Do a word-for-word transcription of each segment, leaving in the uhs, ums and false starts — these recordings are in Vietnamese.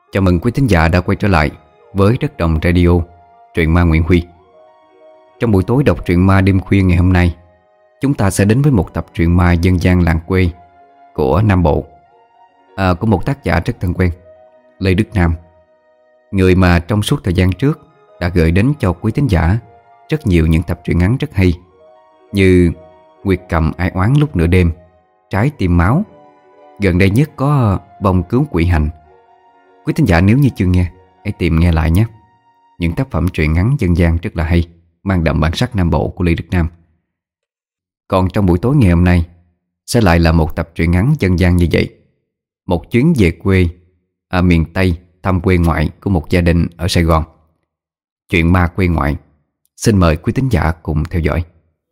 Chào mừng quý thính giả đã quay trở lại với Đất Đồng Radio, truyện ma Nguyễn Huy. Trong buổi tối đọc truyện ma đêm khuya ngày hôm nay, chúng ta sẽ đến với một tập truyện ma dân gian làng quê của Nam Bộ, à, của một tác giả rất thân quen, Lê Đức Nam. Người mà trong suốt thời gian trước đã gửi đến cho quý thính giả rất nhiều những tập truyện ngắn rất hay, như Nguyệt Cầm Ai Oán Lúc Nửa Đêm, Trái Tim Máu. Gần đây nhất có Bông Cứu Quỷ Hành. Quý thính giả nếu như chưa nghe, hãy tìm nghe lại nhé. Những tác phẩm truyện ngắn dân gian rất là hay, mang đậm bản sắc Nam Bộ của Lê Đức Nam. Còn trong buổi tối ngày hôm nay sẽ lại là một tập truyện ngắn dân gian như vậy. Một chuyến về quê ở miền Tây thăm quê ngoại của một gia đình ở Sài Gòn. Chuyện ma quê ngoại. Xin mời quý thính giả cùng theo dõi.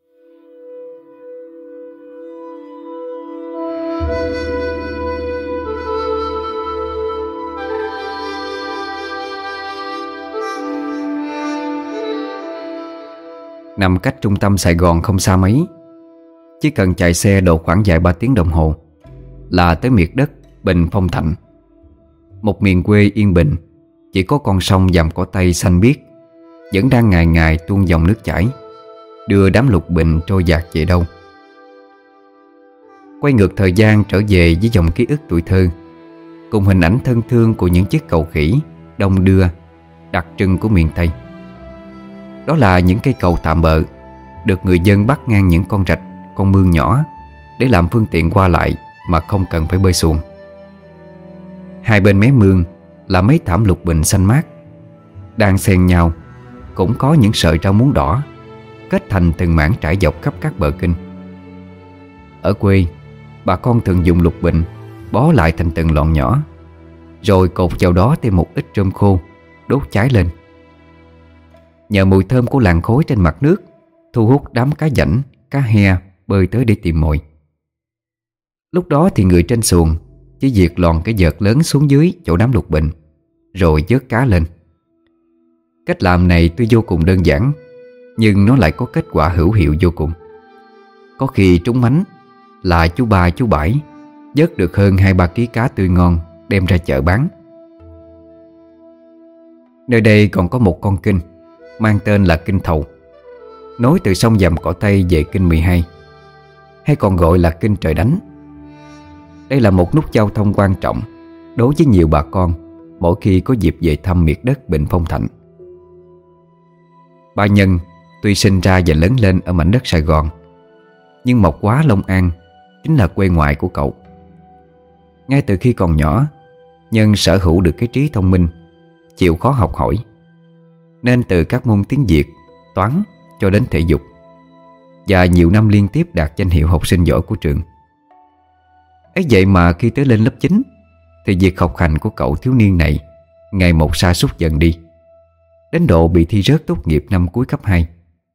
Nằm cách trung tâm Sài Gòn không xa mấy, chỉ cần chạy xe độ khoảng vài ba tiếng đồng hồ là tới miệt đất Bình Phong Thạnh. Một miền quê yên bình, chỉ có con sông dầm cỏ Tây xanh biếc vẫn đang ngày ngày tuôn dòng nước chảy, đưa đám lục bình trôi dạt về đâu. Quay ngược thời gian trở về với dòng ký ức tuổi thơ, cùng hình ảnh thân thương của những chiếc cầu khỉ đông đưa đặc trưng của miền Tây. Đó là những cây cầu tạm bợ, được người dân bắt ngang những con rạch, con mương nhỏ để làm phương tiện qua lại mà không cần phải bơi xuồng. Hai bên mé mương là mấy thảm lục bình xanh mát, đang xen nhau cũng có những sợi rau muống đỏ kết thành từng mảng trải dọc khắp các bờ kênh. Ở quê, bà con thường dùng lục bình bó lại thành từng lọn nhỏ, rồi cột vào đó thêm một ít rơm khô đốt cháy lên. Nhờ mùi thơm của làng khói trên mặt nước thu hút đám cá dảnh, cá he bơi tới để tìm mồi. Lúc đó thì người trên xuồng chỉ việc lòn cái vợt lớn xuống dưới chỗ đám lục bình, rồi vớt cá lên. Cách làm này tuy vô cùng đơn giản, nhưng nó lại có kết quả hữu hiệu vô cùng. Có khi trúng mánh là chú ba chú bảy vớt được hơn hai ba ký cá tươi ngon đem ra chợ bán. Nơi đây còn có một con kênh mang tên là Kênh Thầu, nối từ sông Dầm Cỏ Tây về Kênh mười hai, hay còn gọi là Kênh Trời Đánh. Đây là một nút giao thông quan trọng đối với nhiều bà con mỗi khi có dịp về thăm miệt đất Bình Phong Thạnh. Ba Nhân tuy sinh ra và lớn lên ở mảnh đất Sài Gòn, nhưng Mộc Hóa, Long An chính là quê ngoại của cậu. Ngay từ khi còn nhỏ, Nhân sở hữu được cái trí thông minh, chịu khó học hỏi, nên từ các môn tiếng Việt, toán cho đến thể dục, và nhiều năm liên tiếp đạt danh hiệu học sinh giỏi của trường. Ấy vậy mà khi tới lên lớp chín thì việc học hành của cậu thiếu niên này ngày một sa sút dần đi, đến độ bị thi rớt tốt nghiệp năm cuối cấp hai.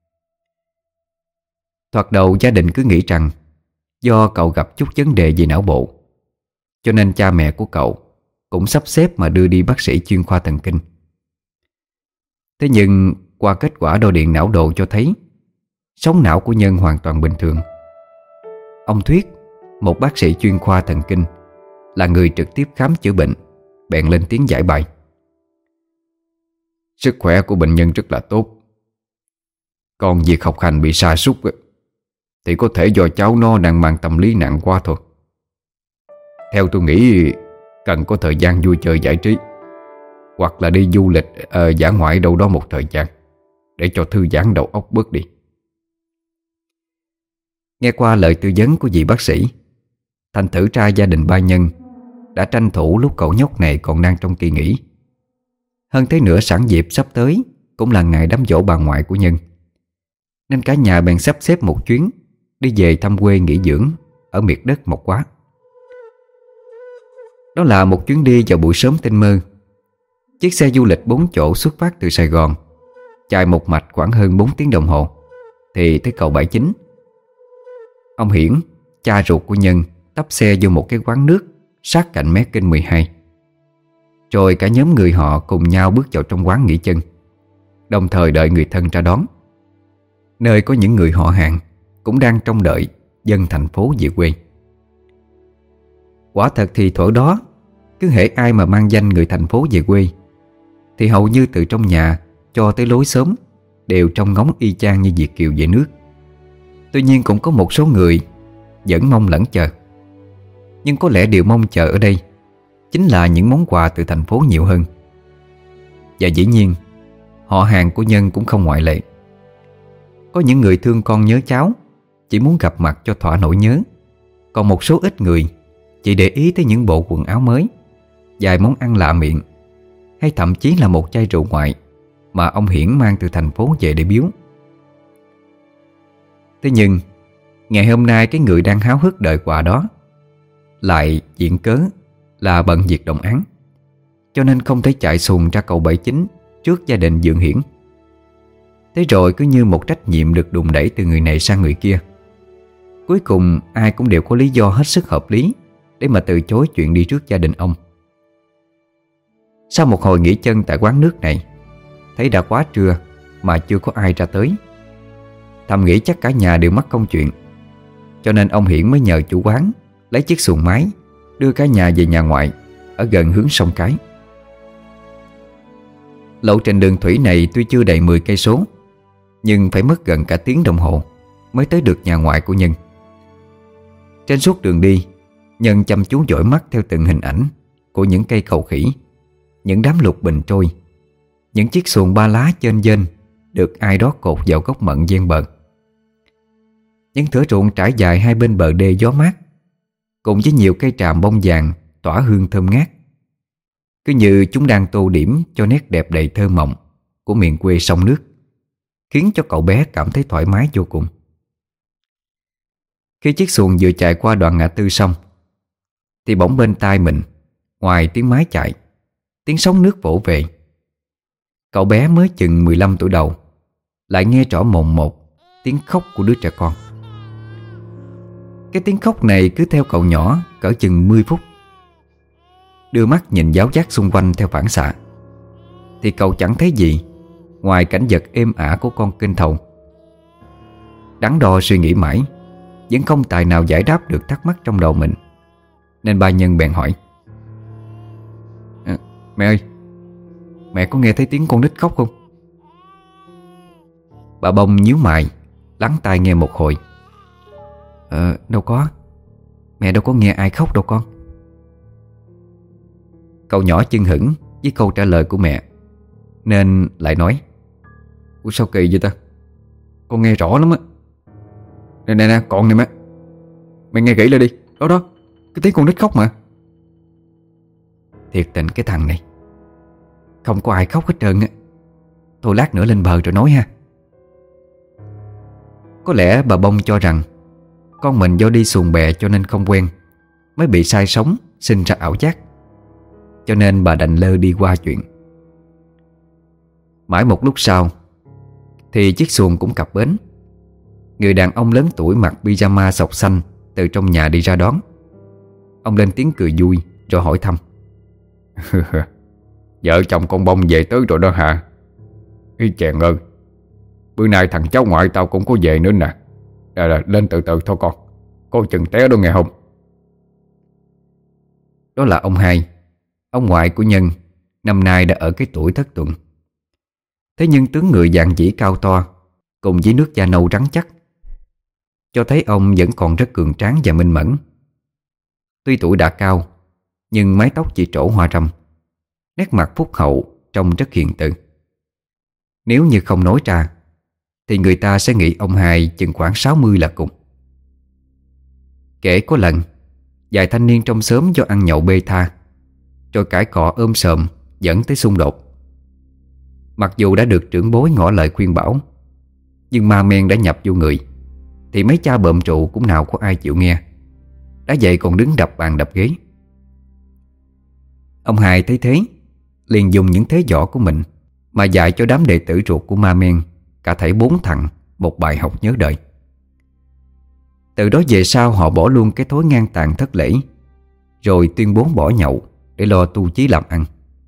Thoạt đầu gia đình cứ nghĩ rằng do cậu gặp chút vấn đề về não bộ, cho nên cha mẹ của cậu cũng sắp xếp mà đưa đi bác sĩ chuyên khoa thần kinh. Thế nhưng qua kết quả đo điện não đồ cho thấy sóng não của Nhân hoàn toàn bình thường. Ông Thuyết, một bác sĩ chuyên khoa thần kinh, là người trực tiếp khám chữa bệnh, bèn lên tiếng giải bày. Sức khỏe của bệnh nhân rất là tốt, còn việc học hành bị sa sút thì có thể do cháu nó đang mang tâm lý nặng quá thôi. Theo tôi nghĩ cần có thời gian vui chơi giải trí, hoặc là đi du lịch uh, dã ngoại đâu đó một thời gian để cho thư giãn đầu óc bớt đi. Nghe qua lời tư vấn của vị bác sĩ, thành thử ra gia đình Ba Nhân đã tranh thủ lúc cậu nhóc này còn đang trong kỳ nghỉ. Hơn thế nữa, sẵn dịp sắp tới cũng là ngày đám giỗ bà ngoại của Nhân, nên cả nhà bèn sắp xếp một chuyến đi về thăm quê nghỉ dưỡng ở miệt đất Mộc Hóa. Đó là một chuyến đi vào buổi sớm tinh mơ. Chiếc xe du lịch bốn chỗ xuất phát từ Sài Gòn, chạy một mạch khoảng hơn bốn tiếng đồng hồ thì tới cầu Bãi Chính. Ông Hiển, cha ruột của Nhân, tấp xe vô một cái quán nước sát cạnh mé kênh mười hai. Rồi cả nhóm người họ cùng nhau bước vào trong quán nghỉ chân, đồng thời đợi người thân ra đón. Nơi có những người họ hàng cũng đang trông đợi dân thành phố về quê. Quả thật thì thuở đó, Cứ hễ ai mà mang danh người thành phố về quê thì hầu như từ trong nhà cho tới lối xóm đều trông ngóng y chang như Việt kiều về nước. Tuy nhiên cũng có một số người vẫn mong lẫn chờ. Nhưng có lẽ điều mong chờ ở đây chính là những món quà từ thành phố nhiều hơn. Và dĩ nhiên họ hàng của Nhân cũng không ngoại lệ. Có những người thương con nhớ cháu, chỉ muốn gặp mặt cho thỏa nỗi nhớ. Còn một số ít người chỉ để ý tới những bộ quần áo mới, vài món ăn lạ miệng, hay thậm chí là một chai rượu ngoại mà ông Hiển mang từ thành phố về để biếu. Thế nhưng ngày hôm nay cái người đang háo hức đợi quà đó lại diện cớ là bận việc đồng áng, cho nên không thể chạy xuồng ra cầu Bảy Chính trước gia đình Dượng Hiển. Thế rồi cứ như một trách nhiệm được đùn đẩy từ người này sang người kia. Cuối cùng ai cũng đều có lý do hết sức hợp lý để mà từ chối chuyện đi trước gia đình ông. Sau một hồi nghỉ chân tại quán nước này, thấy đã quá trưa mà chưa có ai ra tới. Thầm nghĩ chắc cả nhà đều mắc công chuyện, cho nên ông Hiển mới nhờ chủ quán lấy chiếc xuồng máy đưa cả nhà về nhà ngoại ở gần hướng sông Cái. Lộ trình đường thủy này tuy chưa đầy mười cây số, nhưng phải mất gần cả tiếng đồng hồ mới tới được nhà ngoại của Nhân. Trên suốt đường đi, Nhân chăm chú dõi mắt theo từng hình ảnh của những cây cầu khỉ, những đám lục bình trôi, những chiếc xuồng ba lá chênh vênh được ai đó cột vào gốc mận ven bờ. Những thửa ruộng trải dài hai bên bờ đê gió mát, cùng với nhiều cây tràm bông vàng tỏa hương thơm ngát, cứ như chúng đang tô điểm cho nét đẹp đầy thơ mộng của miền quê sông nước, khiến cho cậu bé cảm thấy thoải mái vô cùng. Khi chiếc xuồng vừa chạy qua đoạn ngã tư sông, thì bỗng bên tai mình, ngoài tiếng máy chạy, tiếng sóng nước vỗ về, cậu bé mới chừng mười lăm tuổi đầu lại nghe rõ mồn một tiếng khóc của đứa trẻ con. Cái tiếng khóc này cứ theo cậu nhỏ cỡ chừng mười phút. Đưa mắt nhìn giáo giác xung quanh theo phản xạ, thì cậu chẳng thấy gì ngoài cảnh vật êm ả của con kênh thầu. Đắn đo suy nghĩ mãi, vẫn không tài nào giải đáp được thắc mắc trong đầu mình, nên ba Nhân bèn hỏi: à, Mẹ ơi, mẹ có nghe thấy tiếng con nít khóc không? Bà Bông nhíu mày, lắng tai nghe một hồi. Ờ, đâu có, mẹ đâu có nghe ai khóc đâu con. Cậu nhỏ chưng hửng với câu trả lời của mẹ, nên lại nói: Ủa sao kỳ vậy ta? Con nghe rõ lắm á. Nè nè nè, con nè mẹ, mẹ nghe kỹ lại đi. Đó đó, cái tiếng con nít khóc mà. Thiệt tình cái thằng này, không có ai khóc hết trơn á. Thôi lát nữa lên bờ rồi nói ha. Có lẽ bà Bông cho rằng con mình do đi xuồng bè cho nên không quen, mới bị sai sóng, sinh ra ảo giác, cho nên bà đành lơ đi qua chuyện. Mãi một lúc sau thì chiếc xuồng cũng cập bến. Người đàn ông lớn tuổi mặc pyjama sọc xanh từ trong nhà đi ra đón. Ông lên tiếng cười vui rồi hỏi thăm: Vợ chồng con Bông về tới rồi đó hả? Ý chèn ơi, bữa nay thằng cháu ngoại tao cũng có về nữa nè. Rồi, rồi, lên từ từ thôi con, coi chừng té đó nghe không? Đó là ông Hai, ông ngoại của Nhân, năm nay đã ở cái tuổi thất tuần. Thế nhưng tướng người dạn dĩ cao to, cùng với nước da nâu trắng chắc, cho thấy ông vẫn còn rất cường tráng và minh mẫn. Tuy tuổi đã cao, nhưng mái tóc chỉ trổ hoa râm, nét mặt phúc hậu, trông rất hiền từ. Nếu như không nói ra thì người ta sẽ nghĩ ông Hai chừng khoảng sáu mươi là cùng. Kể có lần vài thanh niên trong xóm do ăn nhậu bê tha, rồi cãi cọ ôm sờm dẫn tới xung đột. Mặc dù đã được trưởng bối ngỏ lời khuyên bảo, nhưng ma men đã nhập vô người, thì mấy cha bợm trụ cũng nào có ai chịu nghe. Đã vậy còn đứng đập bàn đập ghế. Ông Hai thấy thế, liền dùng những thế võ của mình mà dạy cho đám đệ tử ruột của ma men, cả thảy bốn thằng, một bài học nhớ đời. Từ đó về sau họ bỏ luôn cái thói ngang tàn thất lễ, rồi tuyên bố bỏ nhậu để lo tu chí làm ăn.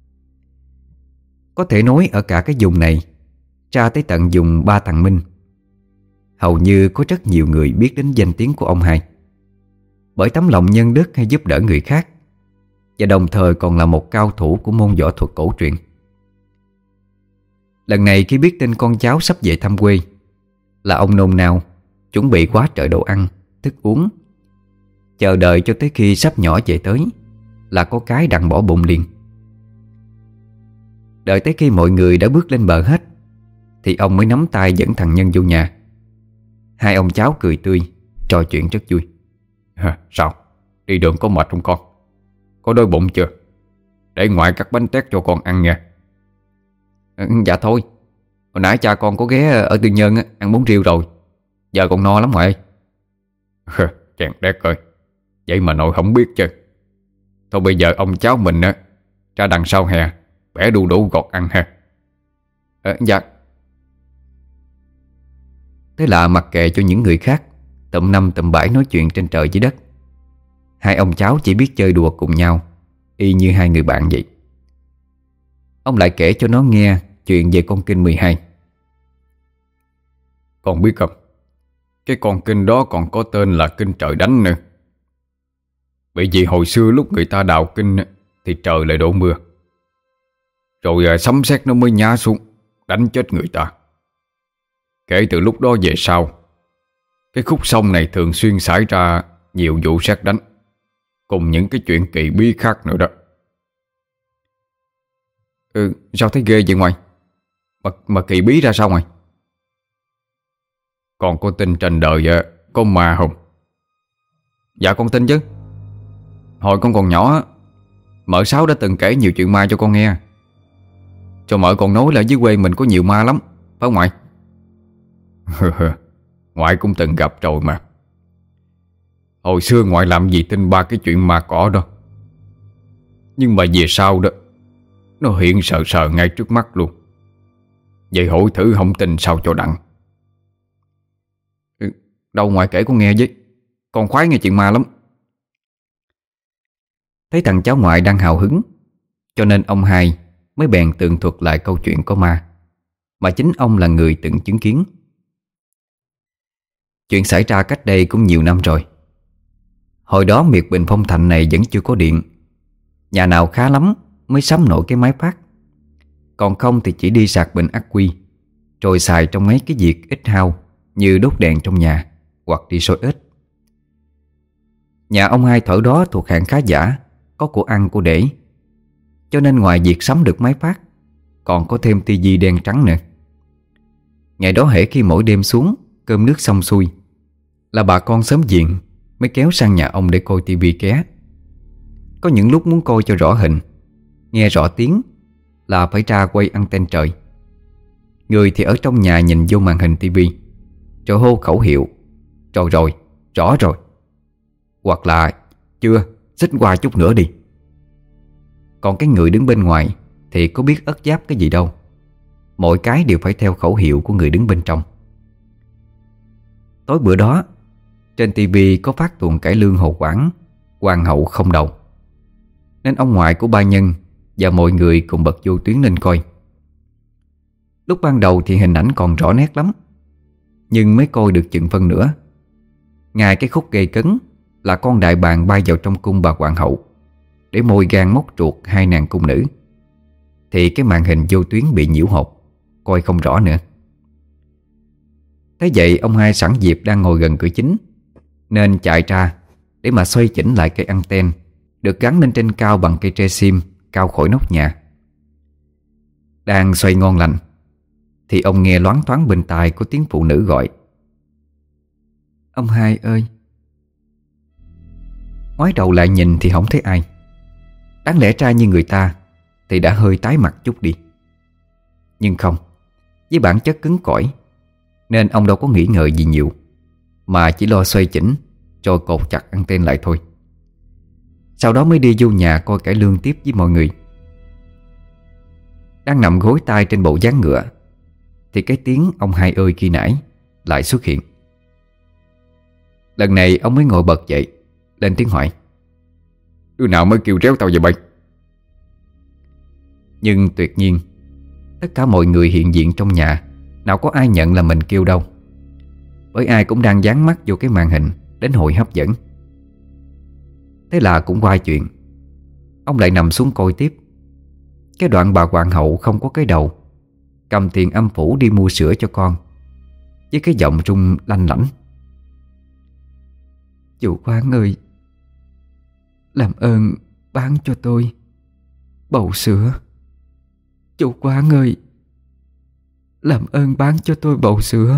Có thể nói ở cả cái vùng này, ra tới tận vùng Ba Thằng Minh, hầu như có rất nhiều người biết đến danh tiếng của ông Hai. Bởi tấm lòng nhân đức hay giúp đỡ người khác, và đồng thời còn là một cao thủ của môn võ thuật cổ truyền. Lần này khi biết tin con cháu sắp về thăm quê, là ông nôn nao chuẩn bị quá trời đồ ăn, thức uống, chờ đợi cho tới khi sắp nhỏ về tới là có cái đặng bỏ bụng liền. Đợi tới khi mọi người đã bước lên bờ hết thì ông mới nắm tay dẫn thằng Nhân vô nhà. Hai ông cháu cười tươi, trò chuyện rất vui. À, sao? Đi đường có mệt không con? Có đói bụng chưa? Để ngoại cắt bánh tét cho con ăn nha. À, dạ thôi, hồi nãy cha con có ghé ở Tư Nhân ăn bún riêu rồi. Giờ còn no lắm ngoại ơi. Chàng đét ơi, vậy mà nội không biết chứ. Thôi bây giờ ông cháu mình á ra đằng sau hè bẻ đu đủ gọt ăn ha. À, dạ. Thế là mặc kệ cho những người khác tụm năm tụm bảy nói chuyện trên trời dưới đất, hai ông cháu chỉ biết chơi đùa cùng nhau, y như hai người bạn vậy. Ông lại kể cho nó nghe chuyện về con kinh mười hai. Con biết không, cái con kinh đó còn có tên là kinh trời đánh nữa. Bởi vì hồi xưa lúc người ta đào kinh thì trời lại đổ mưa, rồi sấm sét nó mới nhá xuống đánh chết người ta. Kể từ lúc đó về sau, cái khúc sông này thường xuyên xảy ra nhiều vụ sét đánh, cùng những cái chuyện kỳ bí khác nữa đó. Ừ, sao thấy ghê vậy ngoại? Mà, mà kỳ bí ra sao ngoại? Con có tin trên đời có ma không? Dạ con tin chứ. Hồi con còn nhỏ, mợ Sáu đã từng kể nhiều chuyện ma cho con nghe. Cho mợ còn nói là dưới quê mình có nhiều ma lắm, phải không ngoại? Ngoại cũng từng gặp rồi mà. Hồi xưa ngoại làm gì tin ba cái chuyện ma cỏ đó. Nhưng mà về sau đó, nó hiện sờ sờ ngay trước mắt luôn. Vậy hỏi thử không tin sao cho đặng. Ừ, đâu ngoại kể con nghe với. Con khoái nghe chuyện ma lắm. Thấy thằng cháu ngoại đang hào hứng, cho nên ông hai mới bèn tường thuật lại câu chuyện có ma mà chính ông là người từng chứng kiến. Chuyện xảy ra cách đây cũng nhiều năm rồi. Hồi đó miệt Bình Phong Thành này vẫn chưa có điện. Nhà nào khá lắm mới sắm nổi cái máy phát, còn không thì chỉ đi sạc bình ắc quy, rồi xài trong mấy cái việc ít hao như đốt đèn trong nhà hoặc đi sôi ếch. Nhà ông hai thở đó thuộc hạng khá giả, có của ăn của để, cho nên ngoài việc sắm được máy phát, còn có thêm tivi đen trắng nữa. Ngày đó hễ khi mỗi đêm xuống cơm nước xong xuôi là bà con xóm diện mới kéo sang nhà ông để coi tivi ké. Có những lúc muốn coi cho rõ hình, nghe rõ tiếng là phải ra quay anten trời. Người thì ở trong nhà nhìn vô màn hình tivi rồi hô khẩu hiệu rồi rồi, rõ rồi, hoặc là chưa, xích qua chút nữa đi. Còn cái người đứng bên ngoài thì có biết ất giáp cái gì đâu, mỗi cái đều phải theo khẩu hiệu của người đứng bên trong. Tối bữa đó, trên tivi có phát tuồng cải lương Hồ Quảng, Hoàng hậu không đầu, nên ông ngoại của ba Nhân và mọi người cùng bật vô tuyến lên coi. Lúc ban đầu thì hình ảnh còn rõ nét lắm, nhưng mới coi được chừng phân nữa, ngay cái khúc gây cấn là con đại bàng bay vào trong cung bà hoàng hậu để môi gan móc ruột hai nàng cung nữ, thì cái màn hình vô tuyến bị nhiễu hột, coi không rõ nữa. Thế vậy ông hai sẵn dịp đang ngồi gần cửa chính, nên chạy ra để mà xoay chỉnh lại cây anten được gắn lên trên cao bằng cây tre sim cao khỏi nóc nhà. Đang xoay ngon lành thì ông nghe loáng thoáng bên tai có tiếng phụ nữ gọi: "Ông hai ơi!" Ngoái đầu lại nhìn thì không thấy ai. Đáng lẽ ra như người ta thì đã hơi tái mặt chút đi, nhưng không, với bản chất cứng cỏi nên ông đâu có nghĩ ngợi gì nhiều, mà chỉ lo xoay chỉnh rồi cột chặt anten lại thôi. Sau đó mới đi vô nhà coi cải lương tiếp với mọi người. Đang nằm gối tay trên bộ ván ngựa thì cái tiếng "ông hai ơi" khi nãy lại xuất hiện. Lần này ông mới ngồi bật dậy, lên tiếng hỏi: "Đứa nào mới kêu réo tao vậy bay?" Nhưng tuyệt nhiên tất cả mọi người hiện diện trong nhà nào có ai nhận là mình kêu đâu, bởi ai cũng đang dán mắt vô cái màn hình đến hồi hấp dẫn. Thế là cũng qua chuyện. Ông lại nằm xuống coi tiếp. Cái đoạn bà hoàng hậu không có cái đầu, cầm tiền âm phủ đi mua sữa cho con, với cái giọng rung lanh lảnh: "Chủ quán ơi, làm ơn bán cho tôi bầu sữa. Chủ quán ơi, làm ơn bán cho tôi bầu sữa."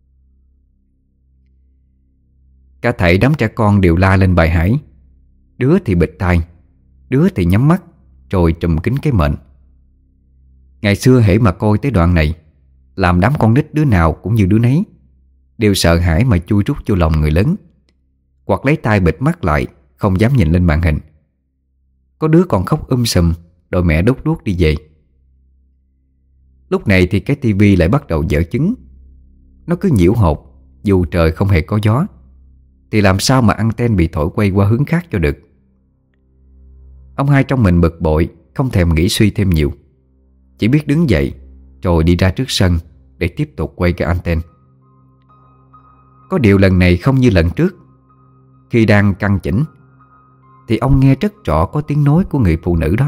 Cả thảy đám trẻ con đều la lên bài hải. Đứa thì bịt tai, đứa thì nhắm mắt rồi trùm kín cái mệnh. Ngày xưa hễ mà coi tới đoạn này, làm đám con nít đứa nào cũng như đứa nấy, đều sợ hãi mà chui rút vô lòng người lớn, hoặc lấy tay bịt mắt lại, không dám nhìn lên màn hình. Có đứa còn khóc um sùm đòi mẹ đốt đuốc đi về. Lúc này thì cái tivi lại bắt đầu dở chứng. Nó cứ nhiễu hột, dù trời không hề có gió, thì làm sao mà anten bị thổi quay qua hướng khác cho được. Ông hai trong mình bực bội, không thèm nghĩ suy thêm nhiều, chỉ biết đứng dậy rồi đi ra trước sân để tiếp tục quay cái anten. Có điều lần này không như lần trước. Khi đang căn chỉnh thì ông nghe rất rõ có tiếng nói của người phụ nữ đó: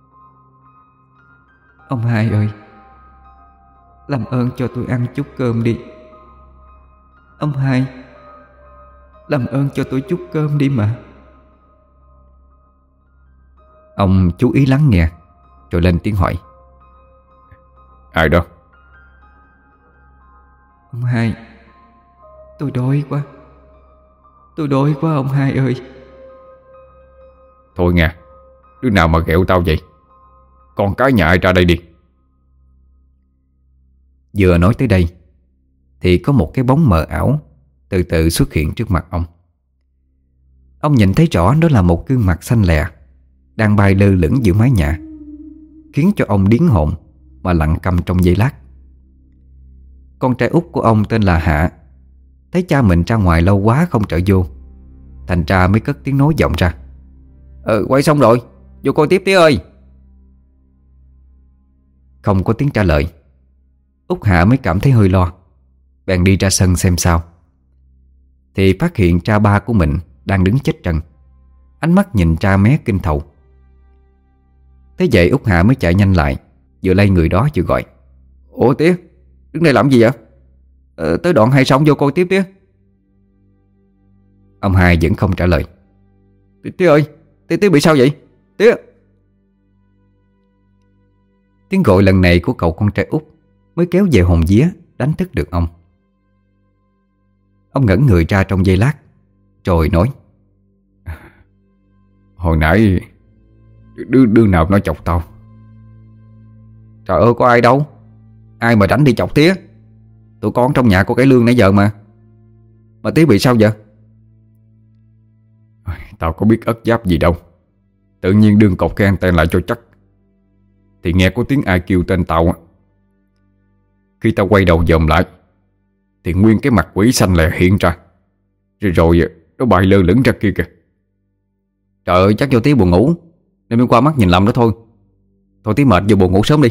"Ông hai ơi, làm ơn cho tôi ăn chút cơm đi. Ông hai, làm ơn cho tôi chút cơm đi mà." Ông chú ý lắng nghe, rồi lên tiếng hỏi: "Ai đó?" "Ông hai, tôi đói quá. Tôi đói quá ông hai ơi." "Thôi nghe, đứa nào mà ghẹo tao vậy? Con cái nhà ai ra đây đi." Vừa nói tới đây thì có một cái bóng mờ ảo từ từ xuất hiện trước mặt ông. Ông nhìn thấy rõ đó là một gương mặt xanh lè đang bay lơ lửng giữa mái nhà, khiến cho ông điếng hồn mà lặng câm trong giây lát. Con trai út của ông tên là Hạ, thấy cha mình ra ngoài lâu quá không trở vô, thành ra mới cất tiếng nói vọng ra: "Ừ, quay xong rồi, vô coi tiếp tía ơi." Không có tiếng trả lời. Út Hạ mới cảm thấy hơi lo, bèn đi ra sân xem sao. Thì phát hiện cha ba của mình đang đứng chết trần, ánh mắt nhìn cha mé kinh thầu. Thế vậy Út Hạ mới chạy nhanh lại, vừa lay người đó vừa gọi: "Ủa tía, đứng đây làm gì vậy? Ờ, tới đoạn hay xong vô coi tiếp tía." Ông hai vẫn không trả lời. "Tía ơi, tía tía bị sao vậy? Tía!" Tiếng gọi lần này của cậu con trai út mới kéo về hồn vía, đánh thức được ông. Ông ngẩn người ra trong giây lát, rồi nói: "Hồi nãy đứa, đứa nào nó chọc tao?" "Trời ơi, có ai đâu. Ai mà đánh đi chọc tía? Tụi con trong nhà có cái lương nãy giờ mà. Mà tía bị sao vậy?" "Tao có biết ất giáp gì đâu. Tự nhiên đương cột cái anten lại cho chắc, thì nghe có tiếng ai kêu tên tao. Khi tao quay đầu dòm lại thì nguyên cái mặt quỷ xanh lè hiện ra, Rồi rồi nó bay lơ lửng ra kia kìa." "Trời ơi, chắc vô tí buồn ngủ nên mới qua mắt nhìn lầm đó thôi. Thôi tí mệt vô buồn ngủ sớm đi."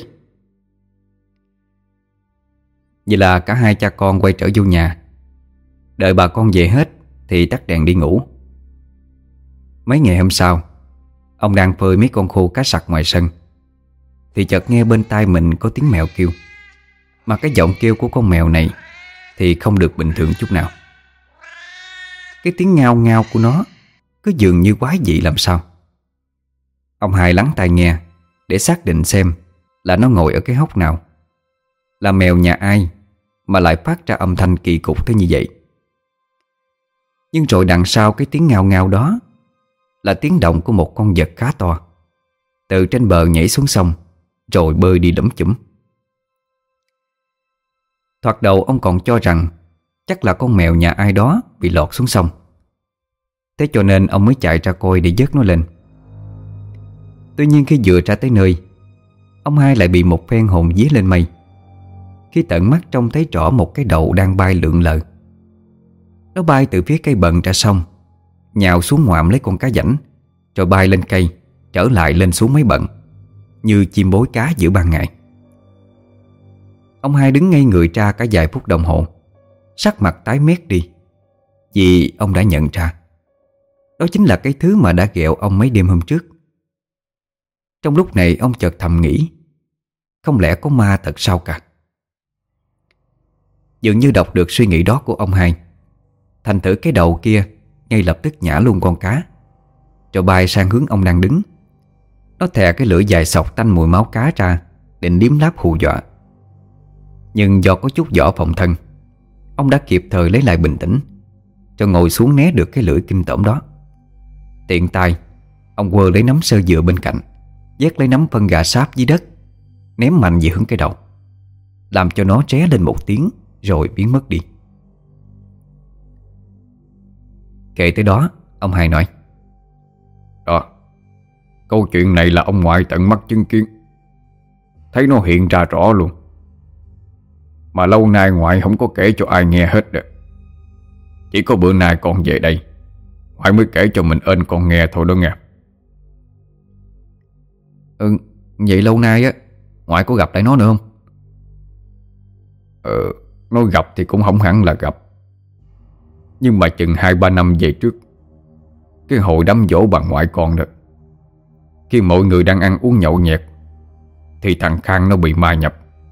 Vậy là cả hai cha con quay trở vô nhà. Đợi bà con về hết thì tắt đèn đi ngủ. Mấy ngày hôm sau, ông đang phơi mấy con khô cá sặc ngoài sân, thì chợt nghe bên tai mình có tiếng mèo kêu. Mà cái giọng kêu của con mèo này thì không được bình thường chút nào. Cái tiếng ngao ngao của nó cứ dường như quái dị làm sao. Ông hai lắng tai nghe để xác định xem là nó ngồi ở cái hốc nào, là mèo nhà ai mà lại phát ra âm thanh kỳ cục tới như vậy. Nhưng rồi đằng sau cái tiếng ngao ngao đó là tiếng động của một con vật khá to, từ trên bờ nhảy xuống sông rồi bơi đi lủm chủm. Thoạt đầu ông còn cho rằng chắc là con mèo nhà ai đó bị lọt xuống sông. Thế cho nên ông mới chạy ra coi để vớt nó lên. Tuy nhiên khi vừa ra tới nơi, ông hai lại bị một phen hồn vía lên mây, khi tận mắt trông thấy rõ một cái đầu đang bay lượn lờ. Nó bay từ phía cây bần ra sông, nhào xuống ngoạm lấy con cá rảnh, rồi bay lên cây, trở lại lên xuống mấy bận, như chim bối cá giữa ban ngày. Ông hai đứng ngây người ra cả vài phút đồng hồ, sắc mặt tái mét đi, vì ông đã nhận ra đó chính là cái thứ mà đã ghẹo ông mấy đêm hôm trước. Trong lúc này ông chợt thầm nghĩ, không lẽ có ma thật sao cả. Dường như đọc được suy nghĩ đó của ông hai, thành thử cái đầu kia ngay lập tức nhả luôn con cá, rồi bay sang hướng ông đang đứng. Nó thè cái lưỡi dài sọc tanh mùi máu cá ra, định liếm láp hù dọa. Nhưng do có chút võ phòng thân, ông đã kịp thời lấy lại bình tĩnh, cho ngồi xuống né được cái lưỡi kinh tởm đó. Tiện tay, ông quơ lấy nắm sơ dừa bên cạnh, vét lấy nắm phân gà sáp dưới đất, ném mạnh về hướng cái đầu, làm cho nó ré lên một tiếng rồi biến mất đi. Kể tới đó, ông hai nói: Đó, câu chuyện này là ông ngoại tận mắt chứng kiến, thấy nó hiện ra rõ luôn. Mà lâu nay ngoại không có kể cho ai nghe hết được. Chỉ có bữa nay con về đây, ngoại mới kể cho mình ên con nghe thôi đó nghe. Ừ, vậy lâu nay á, ngoại có gặp lại nó nữa không? Ờ, nó gặp thì cũng không hẳn là gặp. Nhưng mà chừng hai ba năm về trước, cái hồi đám dỗ bà ngoại con đó, khi mọi người đang ăn uống nhậu nhẹt, thì thằng Khang nó bị ma nhập.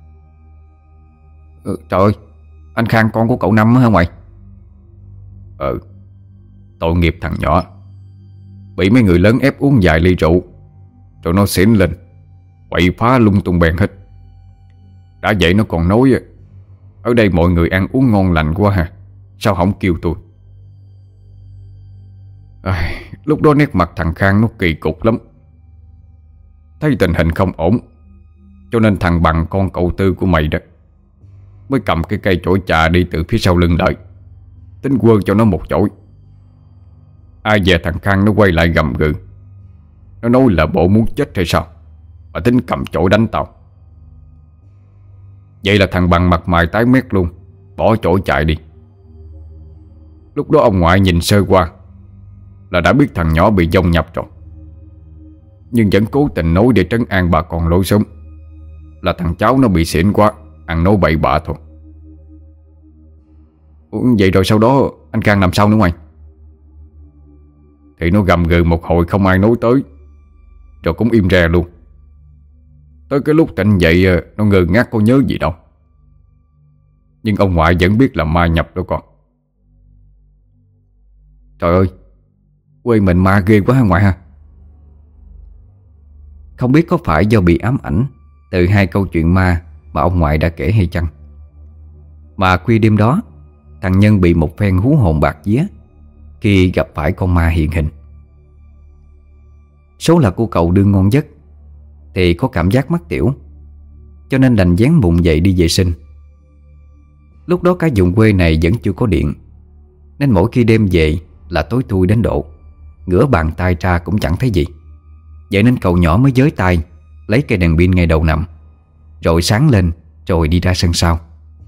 Ừ, trời ơi, anh Khang con của cậu Năm hả ngoại? Ừ, tội nghiệp thằng nhỏ, bị mấy người lớn ép uống vài ly rượu, rồi nó xỉn lên, quậy phá lung tung bèn hết. Đã vậy nó còn nói: ở đây mọi người ăn uống ngon lành quá ha, sao không kêu tôi? À, lúc đó nét mặt thằng Khang nó kỳ cục lắm. Thấy tình hình không ổn, cho nên thằng Bằng con cậu Tư của mày đó mới cầm cái cây chổi chà đi từ phía sau lưng đợi, tính quơ cho nó một chổi. Ai về thằng Khang nó quay lại gầm gừ, nó nói là bộ muốn chết hay sao mà tính cầm chổi đánh tao. Vậy là thằng Bằng mặt mày tái mét luôn, bỏ chổi chạy đi. Lúc đó ông ngoại nhìn sơ qua là đã biết thằng nhỏ bị dông nhập rồi, nhưng vẫn cố tình nói để trấn an bà con lối xóm là thằng cháu nó bị xỉn quá, ăn nói bậy bạ thôi. Ủa, vậy rồi sau đó anh Khang làm sao nữa ngoài? Thì nó gầm gừ một hồi không ai nói tới, rồi cũng im re luôn. Tới cái lúc tỉnh dậy nó ngơ ngác có nhớ gì đâu. Nhưng ông ngoại vẫn biết là ma nhập đó con. Trời ơi, quê mình ma ghê quá hả ngoại ha? Không biết có phải do bị ám ảnh từ hai câu chuyện ma mà ông ngoại đã kể hay chăng, mà khuya đêm đó thằng Nhân bị một phen hú hồn bạc vía khi gặp phải con ma hiện hình. Số là cô cậu đương ngon giấc thì có cảm giác mắc tiểu, cho nên đành dán bụng dậy đi vệ sinh. Lúc đó cả vùng quê này vẫn chưa có điện, nên mỗi khi đêm về là tối thui đến độ ngửa bàn tay ra cũng chẳng thấy gì. Vậy nên cậu nhỏ mới giới tay lấy cây đèn pin ngay đầu nằm, rồi sáng lên rồi đi ra sân sau.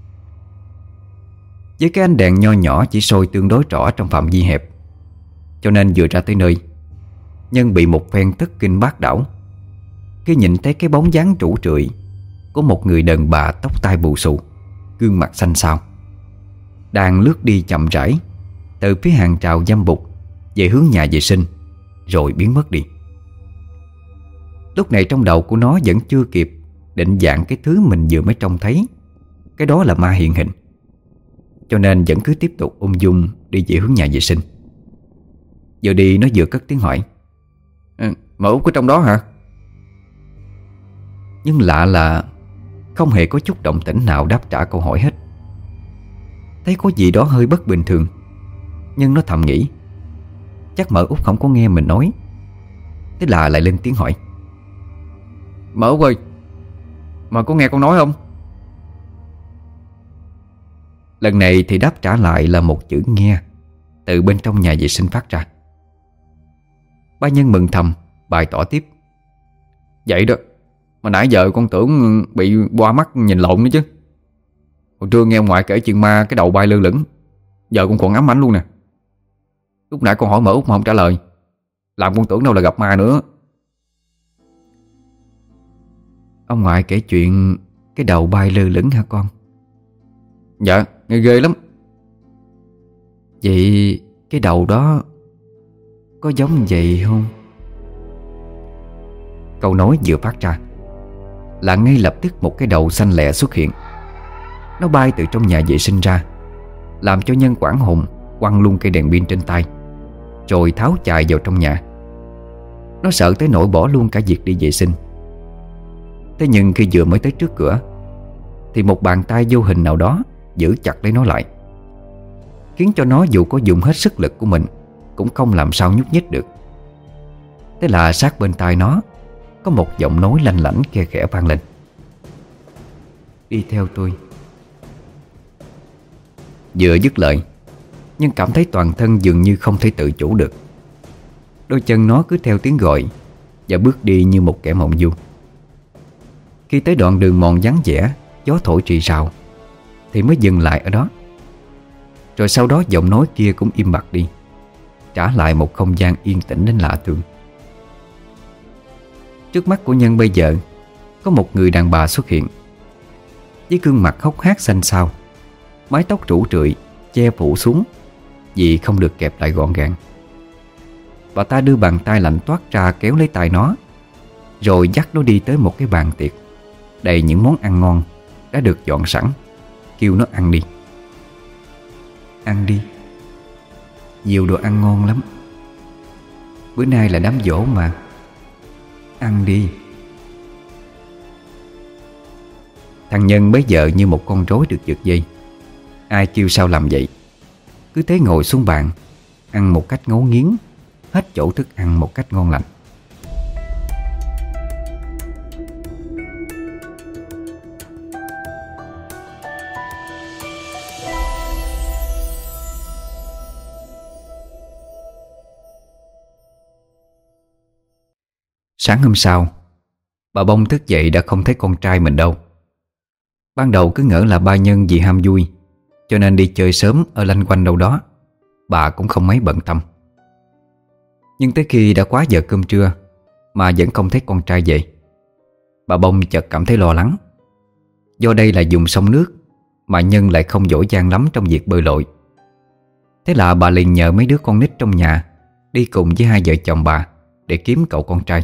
Với cái ánh đèn nho nhỏ chỉ soi tương đối rõ trong phạm vi hẹp, cho nên vừa ra tới nơi, Nhân bị một phen thất kinh bát đảo khi nhìn thấy cái bóng dáng rũ rượi của một người đàn bà tóc tai bù xù, gương mặt xanh xao, đang lướt đi chậm rãi từ phía hàng rào dăm bục về hướng nhà vệ sinh, rồi biến mất đi. Lúc này trong đầu của nó vẫn chưa kịp định dạng cái thứ mình vừa mới trông thấy, cái đó là ma hiện hình, cho nên vẫn cứ tiếp tục ung dung đi về hướng nhà vệ sinh. Vừa đi nó vừa cất tiếng hỏi: à, Mà Út có trong đó hả? Nhưng lạ là không hề có chút động tĩnh nào đáp trả câu hỏi hết. Thấy có gì đó hơi bất bình thường, nhưng nó thầm nghĩ chắc mợ Út không có nghe mình nói. Thế là lại lên tiếng hỏi: Mợ Út ơi, mà có nghe con nói không? Lần này thì đáp trả lại là một chữ nghe từ bên trong nhà vệ sinh phát ra. Ba Nhân mừng thầm bày tỏ tiếp: Vậy đó, mà nãy giờ con tưởng bị qua mắt nhìn lộn nữa chứ. Hồi trưa nghe ông ngoại kể chuyện ma cái đầu bay lơ lửng, giờ con còn ám ảnh luôn nè. Lúc nãy con hỏi mợ Út mà không trả lời, làm con tưởng đâu là gặp ma nữa. Ông ngoại kể chuyện cái đầu bay lơ lửng hả con? Dạ, nghe ghê lắm. Vậy cái đầu đó có giống vậy không? câu nói vừa phát ra là ngay lập tức một cái đầu xanh lẹ xuất hiện. Nó bay từ trong nhà vệ sinh ra, làm cho Nhân hoảng hồn quăng luôn cây đèn pin trên tay, rồi tháo chạy vào trong nhà. Nó sợ tới nỗi bỏ luôn cả việc đi vệ sinh. Thế nhưng khi vừa mới tới trước cửa thì một bàn tay vô hình nào đó giữ chặt lấy nó lại, khiến cho nó dù có dùng hết sức lực của mình cũng không làm sao nhúc nhích được. Thế là sát bên tai nó có một giọng nói lanh lảnh khe khẽ vang lên: "Đi theo tôi." Vừa dứt lời, nhưng cảm thấy toàn thân dường như không thể tự chủ được. Đôi chân nó cứ theo tiếng gọi và bước đi như một kẻ mộng du. Khi tới đoạn đường mòn vắng vẻ, gió thổi rì rào, thì mới dừng lại ở đó. Rồi sau đó giọng nói kia cũng im bặt đi, trả lại một không gian yên tĩnh đến lạ thường. Trước mắt của Nhân bây giờ có một người đàn bà xuất hiện, với gương mặt hốc hác xanh xao, mái tóc rủ rượi che phủ xuống vì không được kẹp lại gọn gàng. Bà ta đưa bàn tay lạnh toát ra kéo lấy tay nó, rồi dắt nó đi tới một cái bàn tiệc đầy những món ăn ngon đã được dọn sẵn, kêu nó ăn đi. "Ăn đi, nhiều đồ ăn ngon lắm. Bữa nay là đám giỗ mà. Ăn đi." Thằng Nhân bấy giờ như một con rối được giật dây, ai kêu sao làm vậy. Cứ thế ngồi xuống bàn, ăn một cách ngấu nghiến hết chỗ thức ăn một cách ngon lành. Sáng hôm sau, bà Bông thức dậy đã không thấy con trai mình đâu. Ban đầu cứ ngỡ là ba Nhân vì ham vui cho nên đi chơi sớm ở lanh quanh đâu đó, bà cũng không mấy bận tâm. Nhưng tới khi đã quá giờ cơm trưa mà vẫn không thấy con trai về, bà Bông chợt cảm thấy lo lắng. Do đây là vùng sông nước mà Nhân lại không giỏi giang lắm trong việc bơi lội. Thế là bà liền nhờ mấy đứa con nít trong nhà đi cùng với hai vợ chồng bà để kiếm cậu con trai.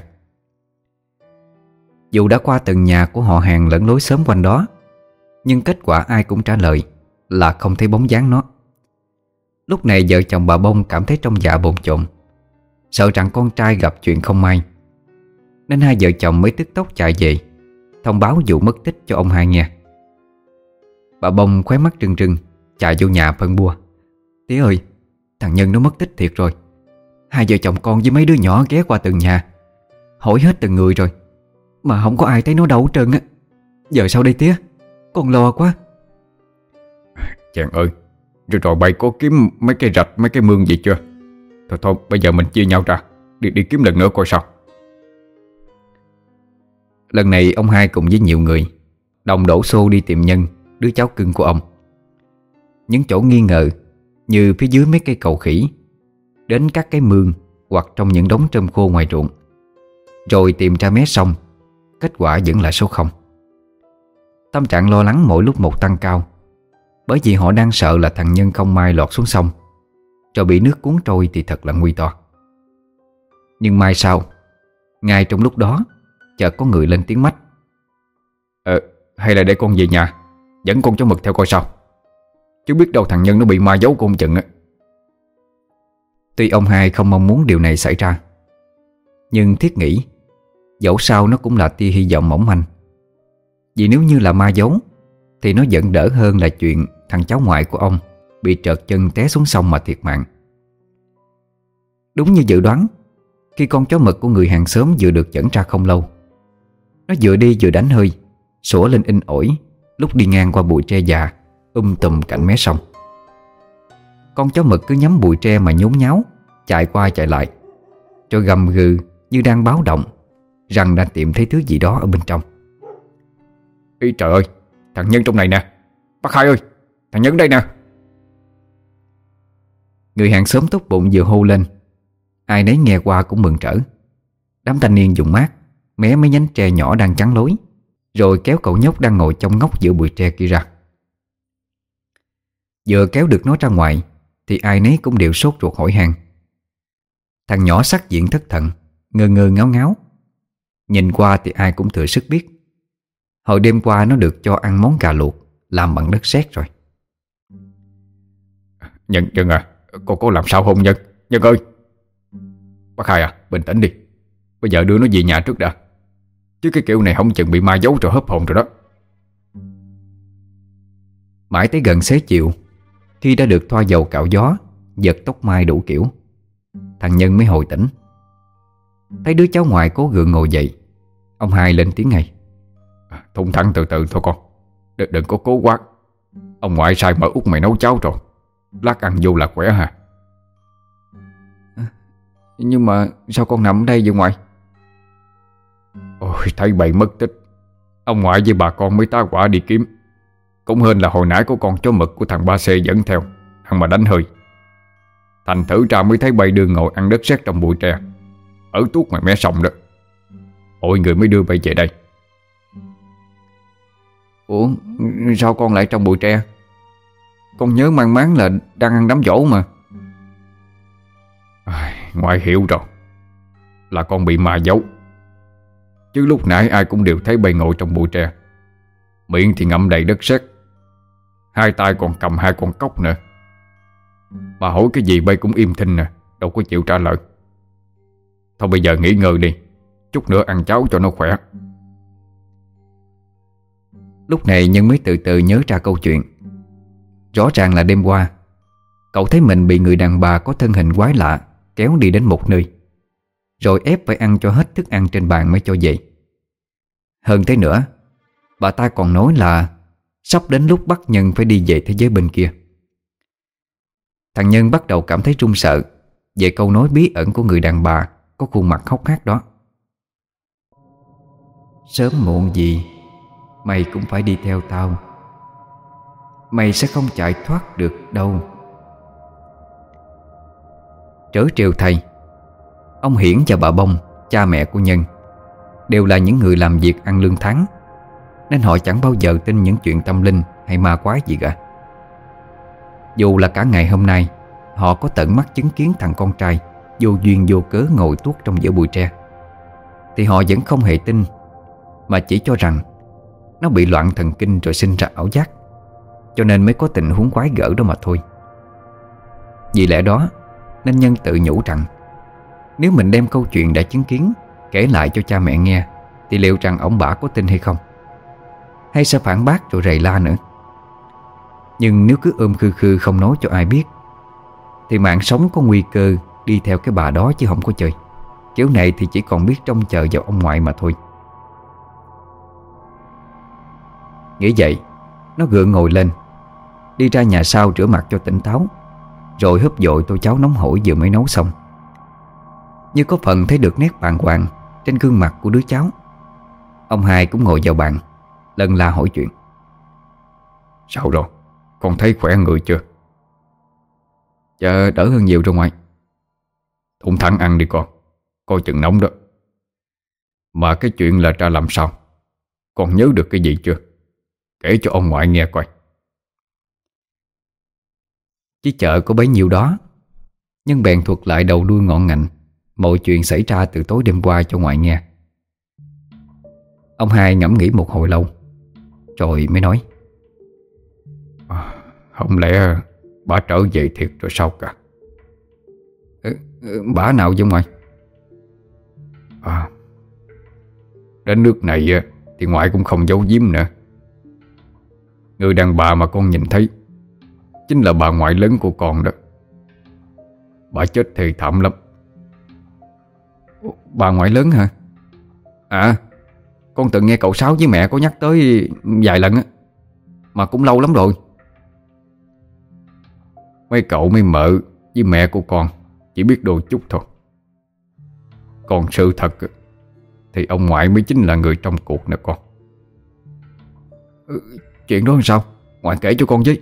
Dù đã qua từng nhà của họ hàng lẫn lối xóm quanh đó, nhưng kết quả ai cũng trả lời là không thấy bóng dáng nó. Lúc này vợ chồng bà Bông cảm thấy trong dạ bồn chồn, sợ rằng con trai gặp chuyện không may, nên hai vợ chồng mới tức tốc chạy về thông báo vụ mất tích cho ông hai nghe. Bà Bông khóe mắt trừng trừng chạy vô nhà phân bua: "Tía ơi, thằng Nhân nó mất tích thiệt rồi. Hai vợ chồng con với mấy đứa nhỏ ghé qua từng nhà, hỏi hết từng người rồi, mà không có ai thấy nó đâu hết trơn á. Giờ sao đây tía? Con lo quá." "Chàng ơi, rồi rồi bay có kiếm mấy cái rạch, mấy cái mương gì chưa? Thôi thôi, bây giờ mình chia nhau ra, Đi đi kiếm lần nữa coi sao." Lần này ông hai cùng với nhiều người đồng đổ xô đi tìm Nhân, đứa cháu cưng của ông. Những chỗ nghi ngờ như phía dưới mấy cây cầu khỉ, đến các cái mương hoặc trong những đống trơm khô ngoài ruộng, rồi tìm ra mé sông. Kết quả vẫn là số không. Tâm trạng lo lắng mỗi lúc một tăng cao, bởi vì họ đang sợ là thằng Nhân không may lọt xuống sông rồi bị nước cuốn trôi thì thật là nguy to. Nhưng mai sau, ngay trong lúc đó, chợt có người lên tiếng mách: Ờ, hay là để con về nhà dẫn con chó mực theo coi sao, chứ biết đâu thằng Nhân nó bị ma giấu con chừng á." Tuy ông hai không mong muốn điều này xảy ra, nhưng thiết nghĩ dẫu sao nó cũng là tia hy vọng mỏng manh. Vì nếu như là ma giấu thì nó vẫn đỡ hơn là chuyện thằng cháu ngoại của ông bị trợt chân té xuống sông mà thiệt mạng. Đúng như dự đoán, khi con chó mực của người hàng xóm vừa được dẫn ra không lâu, nó vừa đi vừa đánh hơi, sủa lên inh ỏi lúc đi ngang qua bụi tre già um tùm cạnh mé sông. Con chó mực cứ nhắm bụi tre mà nhốn nháo, chạy qua chạy lại, rồi gầm gừ như đang báo động rằng đang tìm thấy thứ gì đó ở bên trong. "Ý trời ơi, thằng Nhân trong này nè! Bác Hai ơi, thằng Nhân đây nè!" Người hàng xóm tốt bụng vừa hô lên, ai nấy nghe qua cũng mừng rỡ. Đám thanh niên dùng mát mé mấy nhánh tre nhỏ đang chắn lối, rồi kéo cậu nhóc đang ngồi trong ngóc giữa bụi tre kia ra. Vừa kéo được nó ra ngoài thì ai nấy cũng đều sốt ruột hỏi han. Thằng nhỏ sắc diện thất thần, ngơ ngơ ngáo ngáo. Nhìn qua thì ai cũng thừa sức biết, hồi đêm qua nó được cho ăn món gà luộc làm bằng đất sét rồi. Nhân, Nhân à, con có làm sao không Nhân? Nhân ơi! Bác Hai à, bình tĩnh đi. Bây giờ đưa nó về nhà trước đã, chứ cái kiểu này không chừng bị ma giấu rồi hấp hồn rồi đó. Mãi tới gần xế chiều, khi đã được thoa dầu cạo gió, giật tóc mai đủ kiểu, thằng Nhân mới hồi tỉnh. Thấy đứa cháu ngoại cố gượng ngồi dậy, ông Hai lên tiếng ngay: à, Thùng thẳng từ từ thôi con, đừng, đừng có cố quá. Ông ngoại sai mở út mày nấu cháo rồi, lát ăn vô là khỏe hả? À, nhưng mà sao con nằm ở đây vậy ngoại? Ôi, thấy bầy mất tích, ông ngoại với bà con mới tá hỏa đi kiếm. Cũng hên là hồi nãy có con chó mực của thằng Ba Xê dẫn theo, ăn mà đánh hơi. Thành thử ra mới thấy bầy đường ngồi ăn đất sét trong bụi tre, ở tuốt ngoài mé sông đó. Mọi người mới đưa bầy về đây. Ủa, sao con lại trong bụi tre? Con nhớ mang máng là đang ăn đám giỗ mà. à, Ngoại hiểu rồi, là con bị ma giấu. Chứ lúc nãy ai cũng đều thấy bầy ngồi trong bụi tre, miệng thì ngậm đầy đất sét, hai tay còn cầm hai con cốc nữa. Mà hỏi cái gì bầy cũng im thinh nè, đâu có chịu trả lời. Thôi bây giờ nghỉ ngơi đi, chút nữa ăn cháo cho nó khỏe. Lúc này Nhân mới từ từ nhớ ra câu chuyện. Rõ ràng là đêm qua cậu thấy mình bị người đàn bà có thân hình quái lạ kéo đi đến một nơi, rồi ép phải ăn cho hết thức ăn trên bàn mới cho về. Hơn thế nữa, bà ta còn nói là sắp đến lúc bắt Nhân phải đi về thế giới bên kia. Thằng Nhân bắt đầu cảm thấy run sợ về câu nói bí ẩn của người đàn bà có khuôn mặt hốc hác đó. Sớm muộn gì mày cũng phải đi theo tao, mày sẽ không chạy thoát được đâu. Trớ trêu thay, ông Hiển và bà Bông, cha mẹ của Nhân, đều là những người làm việc ăn lương tháng, nên họ chẳng bao giờ tin những chuyện tâm linh hay ma quái gì cả. Dù là cả ngày hôm nay họ có tận mắt chứng kiến thằng con trai vô duyên vô cớ ngồi tuốt trong giữa bụi tre, thì họ vẫn không hề tin, mà chỉ cho rằng nó bị loạn thần kinh rồi sinh ra ảo giác, cho nên mới có tình huống quái gở đó mà thôi. Vì lẽ đó nên Nhân tự nhủ rằng nếu mình đem câu chuyện đã chứng kiến kể lại cho cha mẹ nghe, thì liệu rằng ông bà có tin hay không, hay sẽ phản bác rồi rầy la nữa. Nhưng nếu cứ ôm khư khư không nói cho ai biết, thì mạng sống có nguy cơ đi theo cái bà đó chứ không có chơi. Kiểu này thì chỉ còn biết trông chờ vào ông ngoại mà thôi. Nghĩ vậy, nó gượng ngồi lên, đi ra nhà sau rửa mặt cho tỉnh táo, rồi húp dội tô cháo nóng hổi vừa mới nấu xong. Như có phần thấy được nét bàng hoàng trên gương mặt của đứa cháu, ông Hai cũng ngồi vào bàn, lần la hỏi chuyện. Sao rồi? Con thấy khỏe người chưa? Dạ đỡ hơn nhiều rồi ngoại. Thủng thẳng ăn đi con, coi chừng nóng đó. Mà cái chuyện là ra làm sao? Con nhớ được cái gì chưa? Kể cho ông ngoại nghe coi. Chỉ chợ có bấy nhiêu đó, nhưng bèn thuật lại đầu đuôi ngọn ngành mọi chuyện xảy ra từ tối đêm qua cho ngoại nghe. Ông Hai ngẫm nghĩ một hồi lâu, rồi mới nói: à, Không lẽ bà trở về thiệt rồi sao cả? ừ, Bà nào vậy ngoại? À, đến nước này thì ngoại cũng không giấu giếm nữa. Người đàn bà mà con nhìn thấy chính là bà ngoại lớn của con đó. Bà chết thì thảm lắm. Bà ngoại lớn hả? À, con từng nghe cậu Sáu với mẹ có nhắc tới vài lần á, mà cũng lâu lắm rồi. Mấy cậu mấy mợ với mẹ của con chỉ biết đôi chút thôi. Còn sự thật thì ông ngoại mới chính là người trong cuộc nè con. ừ, Chuyện đó làm sao? Ngoại kể cho con với.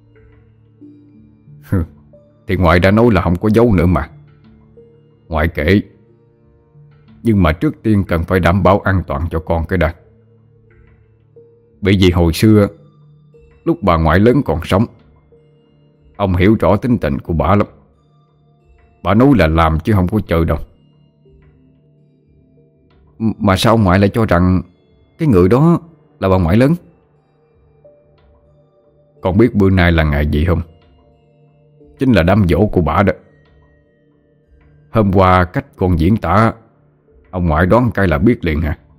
Thì ngoại đã nói là không có giấu nữa mà. Ngoại kể, nhưng mà trước tiên cần phải đảm bảo an toàn cho con cái đã. Bởi vì hồi xưa, lúc bà ngoại lớn còn sống, ông hiểu rõ tính tình của bà lắm. Bà nói là làm chứ không có chơi đâu. Mà sao ông ngoại lại cho rằng cái người đó là bà ngoại lớn? Con biết bữa nay là ngày gì không? Chính là đám giỗ của bà đó. Hôm qua cách con diễn tả, ông ngoại đoán cái là biết liền hả?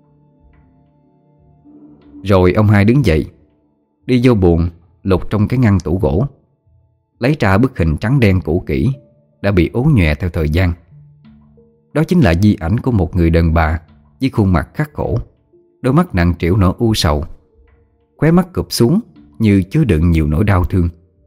Rồi ông hai đứng dậy, đi vô buồng, lục trong cái ngăn tủ gỗ, lấy ra bức hình trắng đen cũ kỹ đã bị ố nhòe theo thời gian. Đó chính là di ảnh của một người đàn bà với khuôn mặt khắc khổ, đôi mắt nặng trĩu nỗi u sầu, khóe mắt cụp xuống như chứa đựng nhiều nỗi đau thương.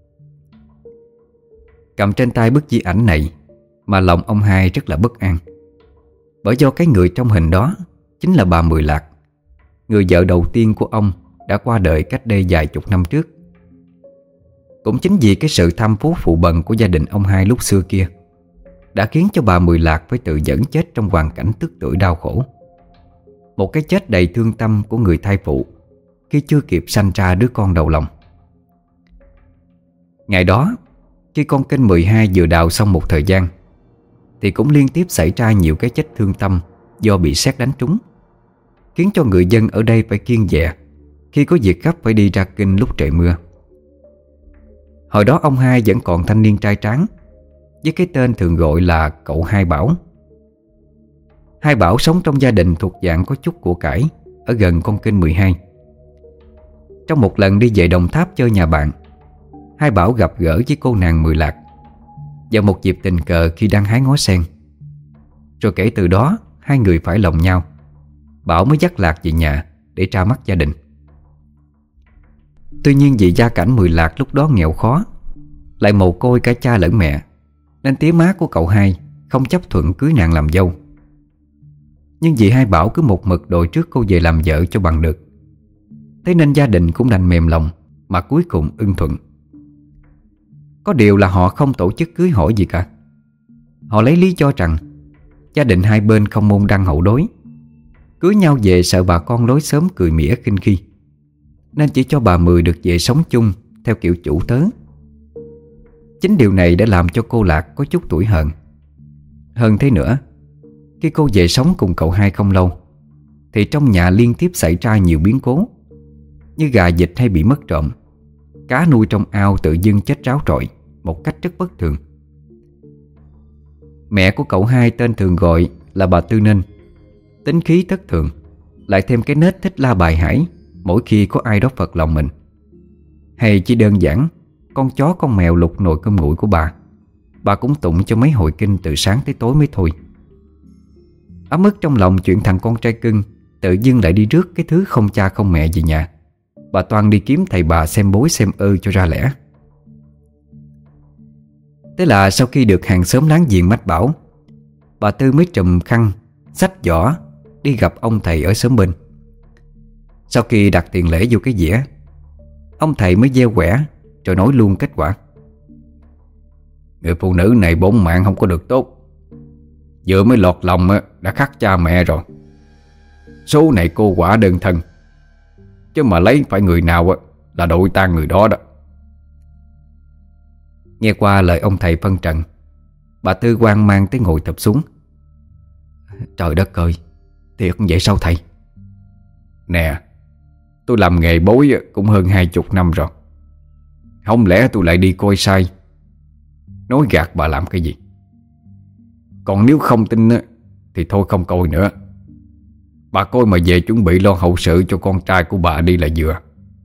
Cầm trên tay bức di ảnh này mà lòng ông hai rất là bất an, bởi do cái người trong hình đó chính là bà Mười Lạc, người vợ đầu tiên của ông đã qua đời cách đây vài chục năm trước. Cũng chính vì cái sự tham phú phụ bần của gia đình ông hai lúc xưa kia đã khiến cho bà Mười Lạc phải tự dẫn chết trong hoàn cảnh tức tưởi đau khổ. Một cái chết đầy thương tâm của người thai phụ khi chưa kịp sanh ra đứa con đầu lòng. Ngày đó, khi con kênh mười hai vừa đào xong một thời gian, thì cũng liên tiếp xảy ra nhiều cái chết thương tâm do bị sét đánh trúng, khiến cho người dân ở đây phải kiêng dè khi có việc gấp phải đi ra kênh lúc trời mưa. Hồi đó ông hai vẫn còn thanh niên trai tráng, với cái tên thường gọi là cậu Hai Bảo. Hai Bảo sống trong gia đình thuộc dạng có chút của cải ở gần con kênh mười hai. Trong một lần đi về Đồng Tháp chơi nhà bạn, Hai Bảo gặp gỡ với cô nàng Mười Lạc vào một dịp tình cờ khi đang hái ngó sen. Rồi kể từ đó hai người phải lòng nhau, Bảo mới dắt Lạc về nhà để ra mắt gia đình. Tuy nhiên vì gia cảnh Mười Lạc lúc đó nghèo khó, lại mồ côi cả cha lẫn mẹ, nên tía má của cậu hai không chấp thuận cưới nàng làm dâu. Nhưng vì Hai Bảo cứ một mực đòi trước cô về làm vợ cho bằng được, thế nên gia đình cũng đành mềm lòng mà cuối cùng ưng thuận. Có điều là họ không tổ chức cưới hỏi gì cả. Họ lấy lý do rằng gia đình hai bên không môn đăng hậu đối, cưới nhau về sợ bà con lối xóm cười mỉa khinh khi, nên chỉ cho bà Mười được về sống chung theo kiểu chủ tớ. Chính điều này đã làm cho cô Lạc có chút tủi hờn. Hơn thế nữa, khi cô về sống cùng cậu hai không lâu, thì trong nhà liên tiếp xảy ra nhiều biến cố, như gà vịt hay bị mất trộm, cá nuôi trong ao tự dưng chết ráo rọi một cách rất bất thường. Mẹ của cậu hai tên thường gọi là bà Tư Nên, tính khí thất thường, lại thêm cái nết thích la bài hải mỗi khi có ai đó phật lòng mình. Hay chỉ đơn giản con chó con mèo lục nồi cơm nguội của bà, bà cũng tụng cho mấy hồi kinh từ sáng tới tối mới thôi. Ấm ức trong lòng chuyện thằng con trai cưng tự dưng lại đi rước cái thứ không cha không mẹ về nhà, bà toan đi kiếm thầy bà xem bối xem ơ cho ra lẽ. Thế là sau khi được hàng xóm láng giềng mách bảo, bà Tư mới trùm khăn, xách giỏ đi gặp ông thầy ở xóm bên. Sau khi đặt tiền lễ vô cái dĩa, ông thầy mới gieo quẻ rồi nói luôn kết quả. Người phụ nữ này bổn mạng không có được tốt, vừa mới lọt lòng đã khắc cha mẹ rồi. Số này cô quả đơn thân, chứ mà lấy phải người nào là đội tan người đó đó. Nghe qua lời ông thầy phân trần, bà Tư hoang mang tới ngồi thụp xuống. Trời đất ơi, thiệt vậy sao thầy? Nè, tôi làm nghề bối cũng hơn hai chục năm rồi, không lẽ tôi lại đi coi sai, nói gạt bà làm cái gì? Còn nếu không tin thì thôi không coi nữa. Bà coi mà về chuẩn bị lo hậu sự cho con trai của bà đi là vừa.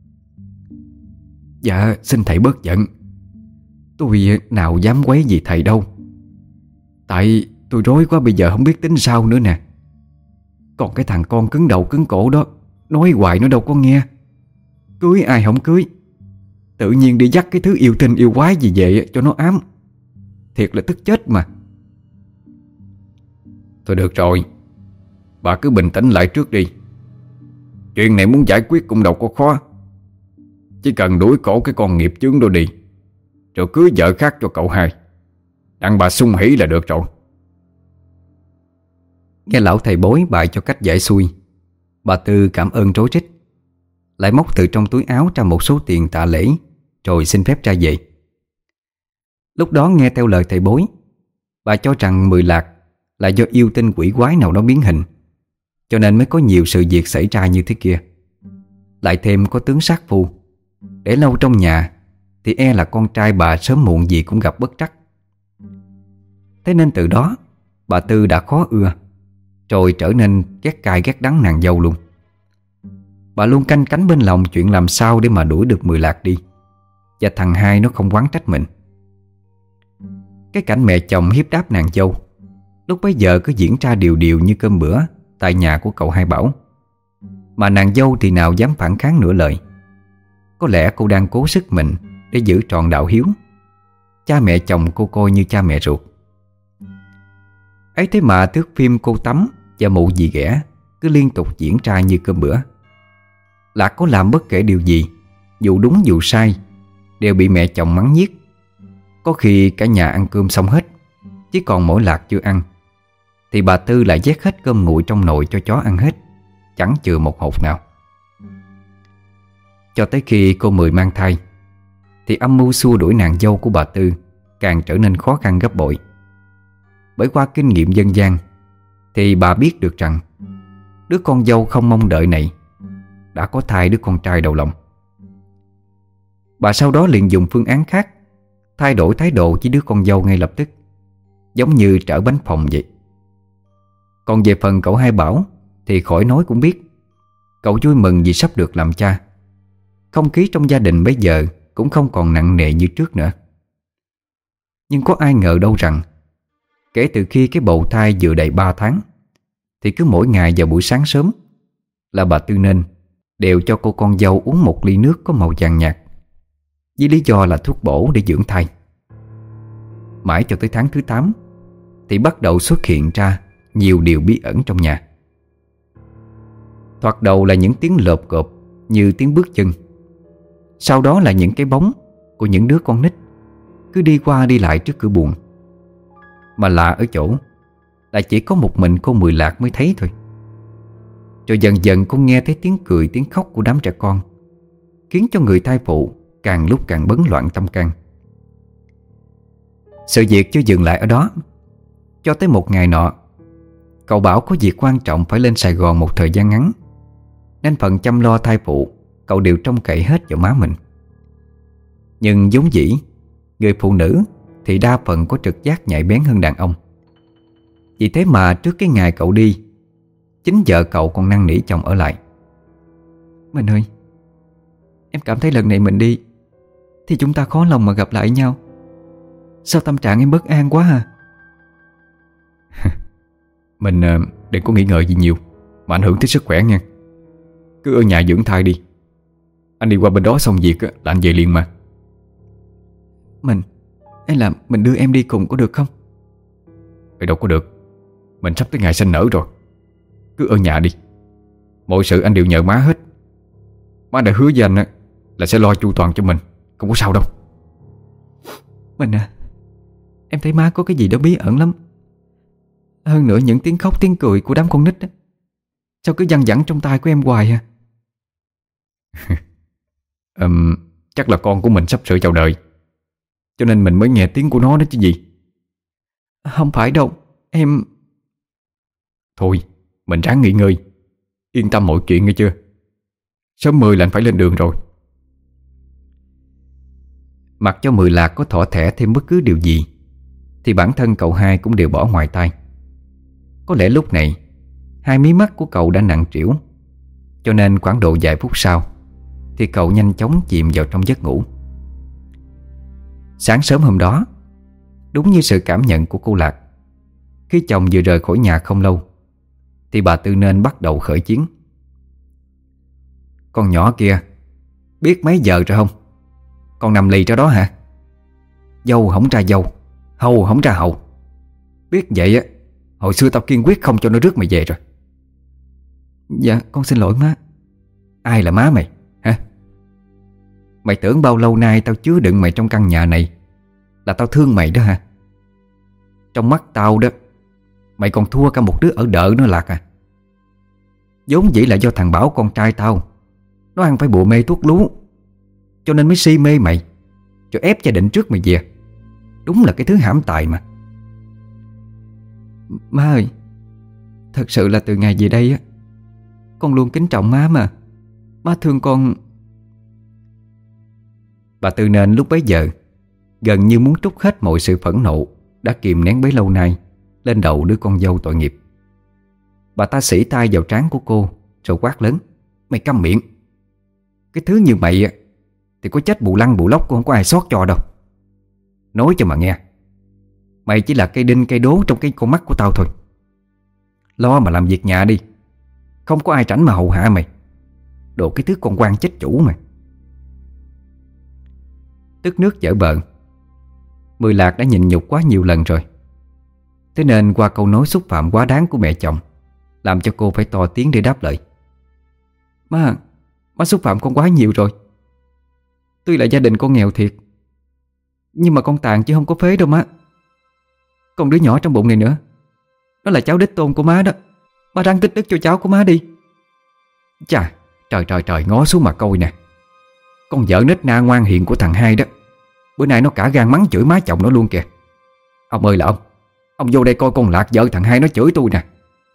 Dạ xin thầy bớt giận, tôi nào dám quấy gì thầy đâu. Tại tôi rối quá bây giờ không biết tính sao nữa nè. Còn cái thằng con cứng đầu cứng cổ đó, nói hoài nó đâu có nghe. Cưới ai không cưới, tự nhiên đi dắt cái thứ yêu tinh yêu quái gì về cho nó ám. Thiệt là tức chết mà. Thôi được rồi, bà cứ bình tĩnh lại trước đi. Chuyện này muốn giải quyết cũng đâu có khó, chỉ cần đuổi cổ cái con nghiệp chướng đó đi, rồi cưới vợ khác cho cậu hai, đặng bà sung hỉ là được rồi. Nghe lão thầy bói bày cho cách giải xuôi, bà Tư cảm ơn rối rít, lại móc từ trong túi áo ra một số tiền tạ lễ, rồi xin phép ra về. Lúc đó nghe theo lời thầy bói, bà cho rằng Mười Lạc là do yêu tinh quỷ quái nào đó biến hình, cho nên mới có nhiều sự việc xảy ra như thế kia. Lại thêm có tướng sát phu, để lâu trong nhà thì e là con trai bà sớm muộn gì cũng gặp bất trắc. Thế nên từ đó bà Tư đã khó ưa, rồi trở nên ghét cay ghét đắng nàng dâu luôn. Bà luôn canh cánh bên lòng chuyện làm sao để mà đuổi được Mười Lạc đi, và thằng hai nó không oán trách mình. Cái cảnh mẹ chồng hiếp đáp nàng dâu lúc bấy giờ cứ diễn ra điều điều như cơm bữa tại nhà của cậu Hai Bảo. Mà nàng dâu thì nào dám phản kháng nửa lời. Có lẽ cô đang cố sức mình để giữ trọn đạo hiếu. Cha mẹ chồng cô coi như cha mẹ ruột. Ấy thế mà thước phim Cô Tắm và Mụ Dì Ghẻ cứ liên tục diễn ra như cơm bữa. Lạc có làm bất kể điều gì, dù đúng dù sai, đều bị mẹ chồng mắng nhiếc. Có khi cả nhà ăn cơm xong hết, chỉ còn mỗi Lạc chưa ăn, thì bà Tư lại vét hết cơm nguội trong nồi cho chó ăn hết, chẳng chừa một hột nào. Cho tới khi cô Mười mang thai, thì âm mưu xua đuổi nàng dâu của bà Tư càng trở nên khó khăn gấp bội. Bởi qua kinh nghiệm dân gian thì bà biết được rằng đứa con dâu không mong đợi này đã có thai đứa con trai đầu lòng. Bà sau đó liền dùng phương án khác, thay đổi thái độ với đứa con dâu ngay lập tức, giống như trở bánh phồng vậy. Còn về phần cậu Hai Bảo thì khỏi nói cũng biết. Cậu vui mừng vì sắp được làm cha. Không khí trong gia đình bây giờ cũng không còn nặng nề như trước nữa. Nhưng có ai ngờ đâu rằng kể từ khi cái bầu thai vừa đầy ba tháng, thì cứ mỗi ngày vào buổi sáng sớm là bà Tư Nên đều cho cô con dâu uống một ly nước có màu vàng nhạt, với lý do là thuốc bổ để dưỡng thai. Mãi cho tới tháng thứ tám thì bắt đầu xuất hiện ra nhiều điều bí ẩn trong nhà. Thoạt đầu là những tiếng lộp cộp như tiếng bước chân. Sau đó là những cái bóng của những đứa con nít cứ đi qua đi lại trước cửa buồng. Mà lạ ở chỗ là chỉ có một mình cô Mười Lạc mới thấy thôi. Rồi dần dần cô nghe thấy tiếng cười tiếng khóc của đám trẻ con, khiến cho người thai phụ càng lúc càng bấn loạn tâm can. Sự việc chưa dừng lại ở đó. Cho tới một ngày nọ, cậu Bảo có việc quan trọng phải lên Sài Gòn một thời gian ngắn, nên phần chăm lo thai phụ cậu đều trông cậy hết vào má mình. Nhưng vốn dĩ người phụ nữ thì đa phần có trực giác nhạy bén hơn đàn ông. Vì thế mà trước cái ngày cậu đi, chính vợ cậu còn năn nỉ chồng ở lại. Mình ơi, em cảm thấy lần này mình đi thì chúng ta khó lòng mà gặp lại nhau. Sao tâm trạng em bất an quá à? Mình uh, đừng có nghĩ ngợi gì nhiều mà ảnh hưởng tới sức khỏe nha. Cứ ở nhà dưỡng thai đi. Anh đi qua bên đó xong việc là anh về liền mà. Mình hay là mình đưa em đi cùng có được không? Vậy đâu có được. Mình sắp tới ngày sinh nở rồi. Cứ ở nhà đi. Mọi sự anh đều nhờ má hết. Má đã hứa với anh là sẽ lo chu toàn cho mình. Không có sao đâu. Mình à, em thấy má có cái gì đó bí ẩn lắm. Hơn nữa những tiếng khóc tiếng cười của đám con nít đó, sao cứ văng vẳng trong tai của em hoài à? um, Chắc là con của mình sắp sửa chào đời, cho nên mình mới nghe tiếng của nó đó chứ gì. Không phải đâu, em... Thôi, mình ráng nghỉ ngơi. Yên tâm mọi chuyện nghe chưa. Sớm mười là anh phải lên đường rồi. Mặc cho Mười Lạc có thỏ thẻ thêm bất cứ điều gì thì bản thân cậu hai cũng đều bỏ ngoài tai. Có lẽ lúc này hai mí mắt của cậu đã nặng trĩu, cho nên khoảng độ vài phút sau thì cậu nhanh chóng chìm vào trong giấc ngủ. Sáng sớm hôm đó, đúng như sự cảm nhận của cô Lạc, khi chồng vừa rời khỏi nhà không lâu thì bà Tư Nên bắt đầu khởi chiến. Con nhỏ kia, biết mấy giờ rồi không? Con nằm lì ra đó hả? Dâu không ra dâu, hầu không ra hầu. Biết vậy á, hồi xưa tao kiên quyết không cho nó rước mày về rồi. Dạ con xin lỗi má. Ai là má mày hả? Mày tưởng bao lâu nay tao chứa đựng mày trong căn nhà này là tao thương mày đó hả? Trong mắt tao đó, mày còn thua cả một đứa ở đợ nữa Lạc à. Vốn dĩ là do thằng Bảo con trai tao, nó ăn phải bùa mê thuốc lú, cho nên mới si mê mày, cho ép gia định trước mày về. Đúng là cái thứ hãm tài mà. Má ơi, thật sự là từ ngày về đây á, Con luôn kính trọng má mà. Má thương con. Bà Tư Nên lúc bấy giờ gần như muốn trút hết mọi sự phẫn nộ đã kìm nén bấy lâu nay lên đầu đứa con dâu tội nghiệp. Bà ta xỉ tay vào trán của cô rồi quát lớn: Mày câm miệng. Cái thứ như mày thì có chết bù lăng bù lóc cũng không có ai sót cho đâu. Nói cho mà nghe, mày chỉ là cây đinh cây đố trong cái con mắt của tao thôi. Lo mà làm việc nhà đi, không có ai rảnh mà hầu hạ mày. Đồ cái thứ con quan chết chủ mà. Tức nước vỡ bờ, Mười Lạc đã nhịn nhục quá nhiều lần rồi. Thế nên qua câu nói xúc phạm quá đáng của mẹ chồng làm cho cô phải to tiếng để đáp lời: Má, má xúc phạm con quá nhiều rồi. Tuy là gia đình con nghèo thiệt, nhưng mà con tàn chứ không có phế đâu má. Còn đứa nhỏ trong bụng này nữa, nó là cháu đích tôn của má đó. Má ráng tích đức cho cháu của má đi. Chà, trời trời trời, ngó xuống mà coi nè. Con vợ nết na ngoan hiền của thằng hai đó, bữa nay nó cả gan mắng chửi má chồng nó luôn kìa. Ông ơi là ông Ông vô đây coi con Lạc vợ thằng hai nó chửi tôi nè.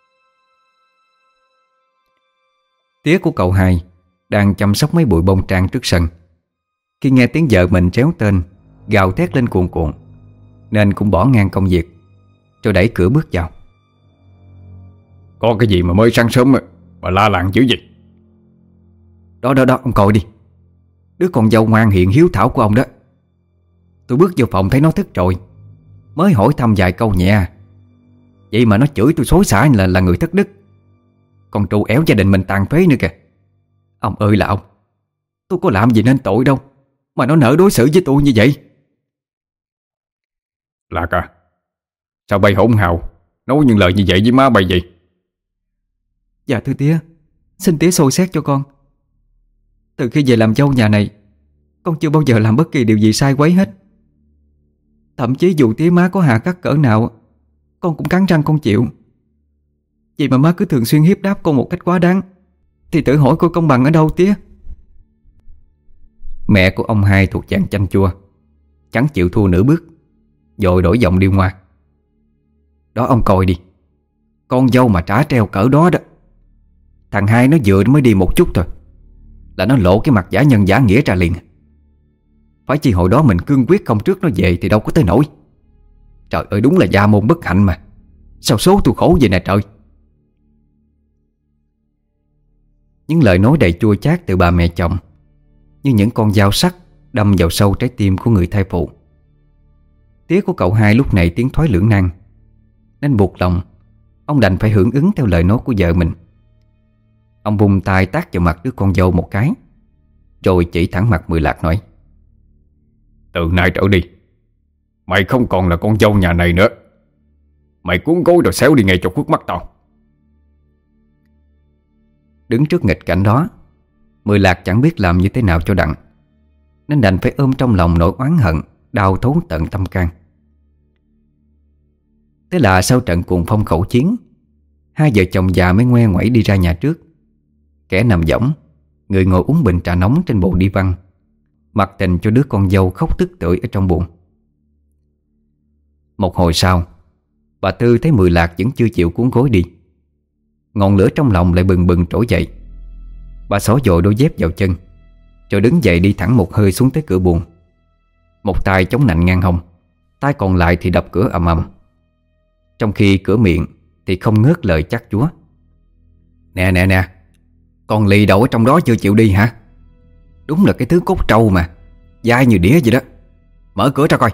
Tía của cậu hai đang chăm sóc mấy bụi bông trang trước sân. Khi nghe tiếng vợ mình réo tên, gào thét lên cuồn cuộn, nên cũng bỏ ngang công việc rồi đẩy cửa bước vào. Có cái gì mà mới sáng sớm mà la làng dữ gì? Đó đó đó, ông coi đi. Đứa con dâu ngoan hiền hiếu thảo của ông đó. Tôi bước vô phòng thấy nó thức rồi, mới hỏi thăm vài câu nhẹ, vậy mà nó chửi tôi xối xả là là người thất đức, còn trù éo gia đình mình tàn phế nữa kìa. Ông ơi là ông, tôi có làm gì nên tội đâu mà nó nỡ đối xử với tôi như vậy. Lạc à, sao bay hỗn hào nói những lời như vậy với má bay vậy? Dạ thưa tía, xin tía soi xét cho con. Từ khi về làm dâu nhà này, con chưa bao giờ làm bất kỳ điều gì sai quấy hết. Thậm chí dù tía má có hà khắc cỡ nào, con cũng cắn răng con chịu. Vậy mà má cứ thường xuyên hiếp đáp con một cách quá đáng, thì tự hỏi coi công bằng ở đâu tía. Mẹ của ông hai thuộc dạng chanh chua, chẳng chịu thua nửa bước, rồi đổi giọng điêu ngoa: Đó ông coi đi, con dâu mà trả treo cỡ đó đó. Thằng hai nó vừa mới đi một chút thôi là nó lộ cái mặt giả nhân giả nghĩa ra liền. Phải chi hồi đó mình cương quyết không trước nó về thì đâu có tới nổi. Trời ơi, đúng là gia môn bất hạnh mà. Sao số tôi khổ vậy nè trời. Những lời nói đầy chua chát từ bà mẹ chồng như những con dao sắc đâm vào sâu trái tim của người thai phụ. Tía của cậu hai lúc này tiến thoái lưỡng nan, nên buộc lòng ông đành phải hưởng ứng theo lời nói của vợ mình. Ông vung tay tát vào mặt đứa con dâu một cái, rồi chỉ thẳng mặt Mười Lạc nói: Từ nay trở đi, mày không còn là con dâu nhà này nữa. Mày cuốn gối rồi xéo đi ngay cho khuất mắt tao. Đứng trước nghịch cảnh đó, Mười Lạc chẳng biết làm như thế nào cho đặng, nên đành phải ôm trong lòng nỗi oán hận đau thấu tận tâm can. Thế là sau trận cuồng phong khẩu chiến, hai vợ chồng già mới ngoe ngoẩy đi ra nhà trước. Kẻ nằm võng, người ngồi uống bình trà nóng trên bộ đi văn, mặc tình cho đứa con dâu khóc tức tưởi ở trong buồng. Một hồi sau, bà Tư thấy Mười Lạc vẫn chưa chịu cuốn gối đi. Ngọn lửa trong lòng lại bừng bừng trỗi dậy. Bà xỏ dội đôi dép vào chân, rồi đứng dậy đi thẳng một hơi xuống tới cửa buồng. Một tay chống nạnh ngang hông, tay còn lại thì đập cửa ầm ầm, trong khi cửa miệng thì không ngớt lời chắc chúa: Nè nè nè, con lì đậu ở trong đó chưa chịu đi hả? Đúng là cái thứ cốt trâu mà, dai như đĩa vậy đó. Mở cửa ra coi.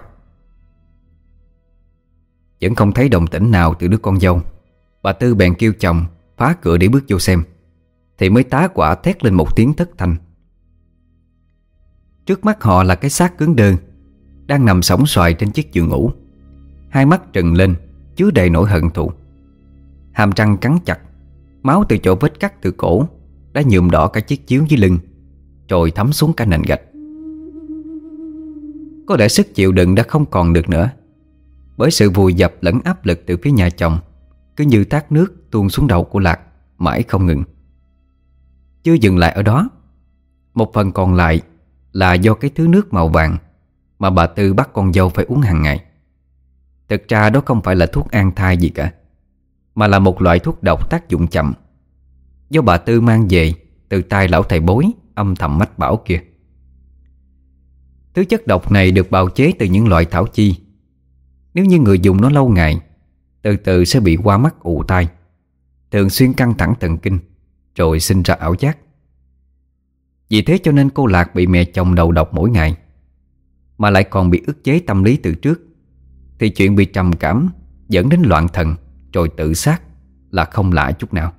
Vẫn không thấy động tĩnh nào từ đứa con dâu, bà Tư bèn kêu chồng phá cửa để bước vô xem, thì mới tá quả thét lên một tiếng thất thanh. Trước mắt họ là cái xác cứng đơ đang nằm sõng xoài trên chiếc giường ngủ, hai mắt trừng lên chứa đầy nỗi hận thù. Hàm răng cắn chặt, máu từ chỗ vết cắt từ cổ đã nhuộm đỏ cả chiếc chiếu dưới lưng, rồi thấm xuống cả nền gạch. Có lẽ sức chịu đựng đã không còn được nữa, bởi sự vùi dập lẫn áp lực từ phía nhà chồng cứ như thác nước tuôn xuống đầu của Lạc mãi không ngừng. Chưa dừng lại ở đó, một phần còn lại là do cái thứ nước màu vàng mà bà Tư bắt con dâu phải uống hàng ngày. Thực ra đó không phải là thuốc an thai gì cả, mà là một loại thuốc độc tác dụng chậm. do bà Tư mang về từ tay lão thầy bói âm thầm mách bảo kia. Thứ chất độc này được bào chế từ những loại thảo chi. Nếu như người dùng nó lâu ngày, từ từ sẽ bị hoa mắt ù tai, thường xuyên căng thẳng thần kinh, rồi sinh ra ảo giác. Vì thế cho nên cô Lạc bị mẹ chồng đầu độc mỗi ngày, mà lại còn bị ức chế tâm lý từ trước, thì chuyện bị trầm cảm dẫn đến loạn thần rồi tự sát là không lạ chút nào.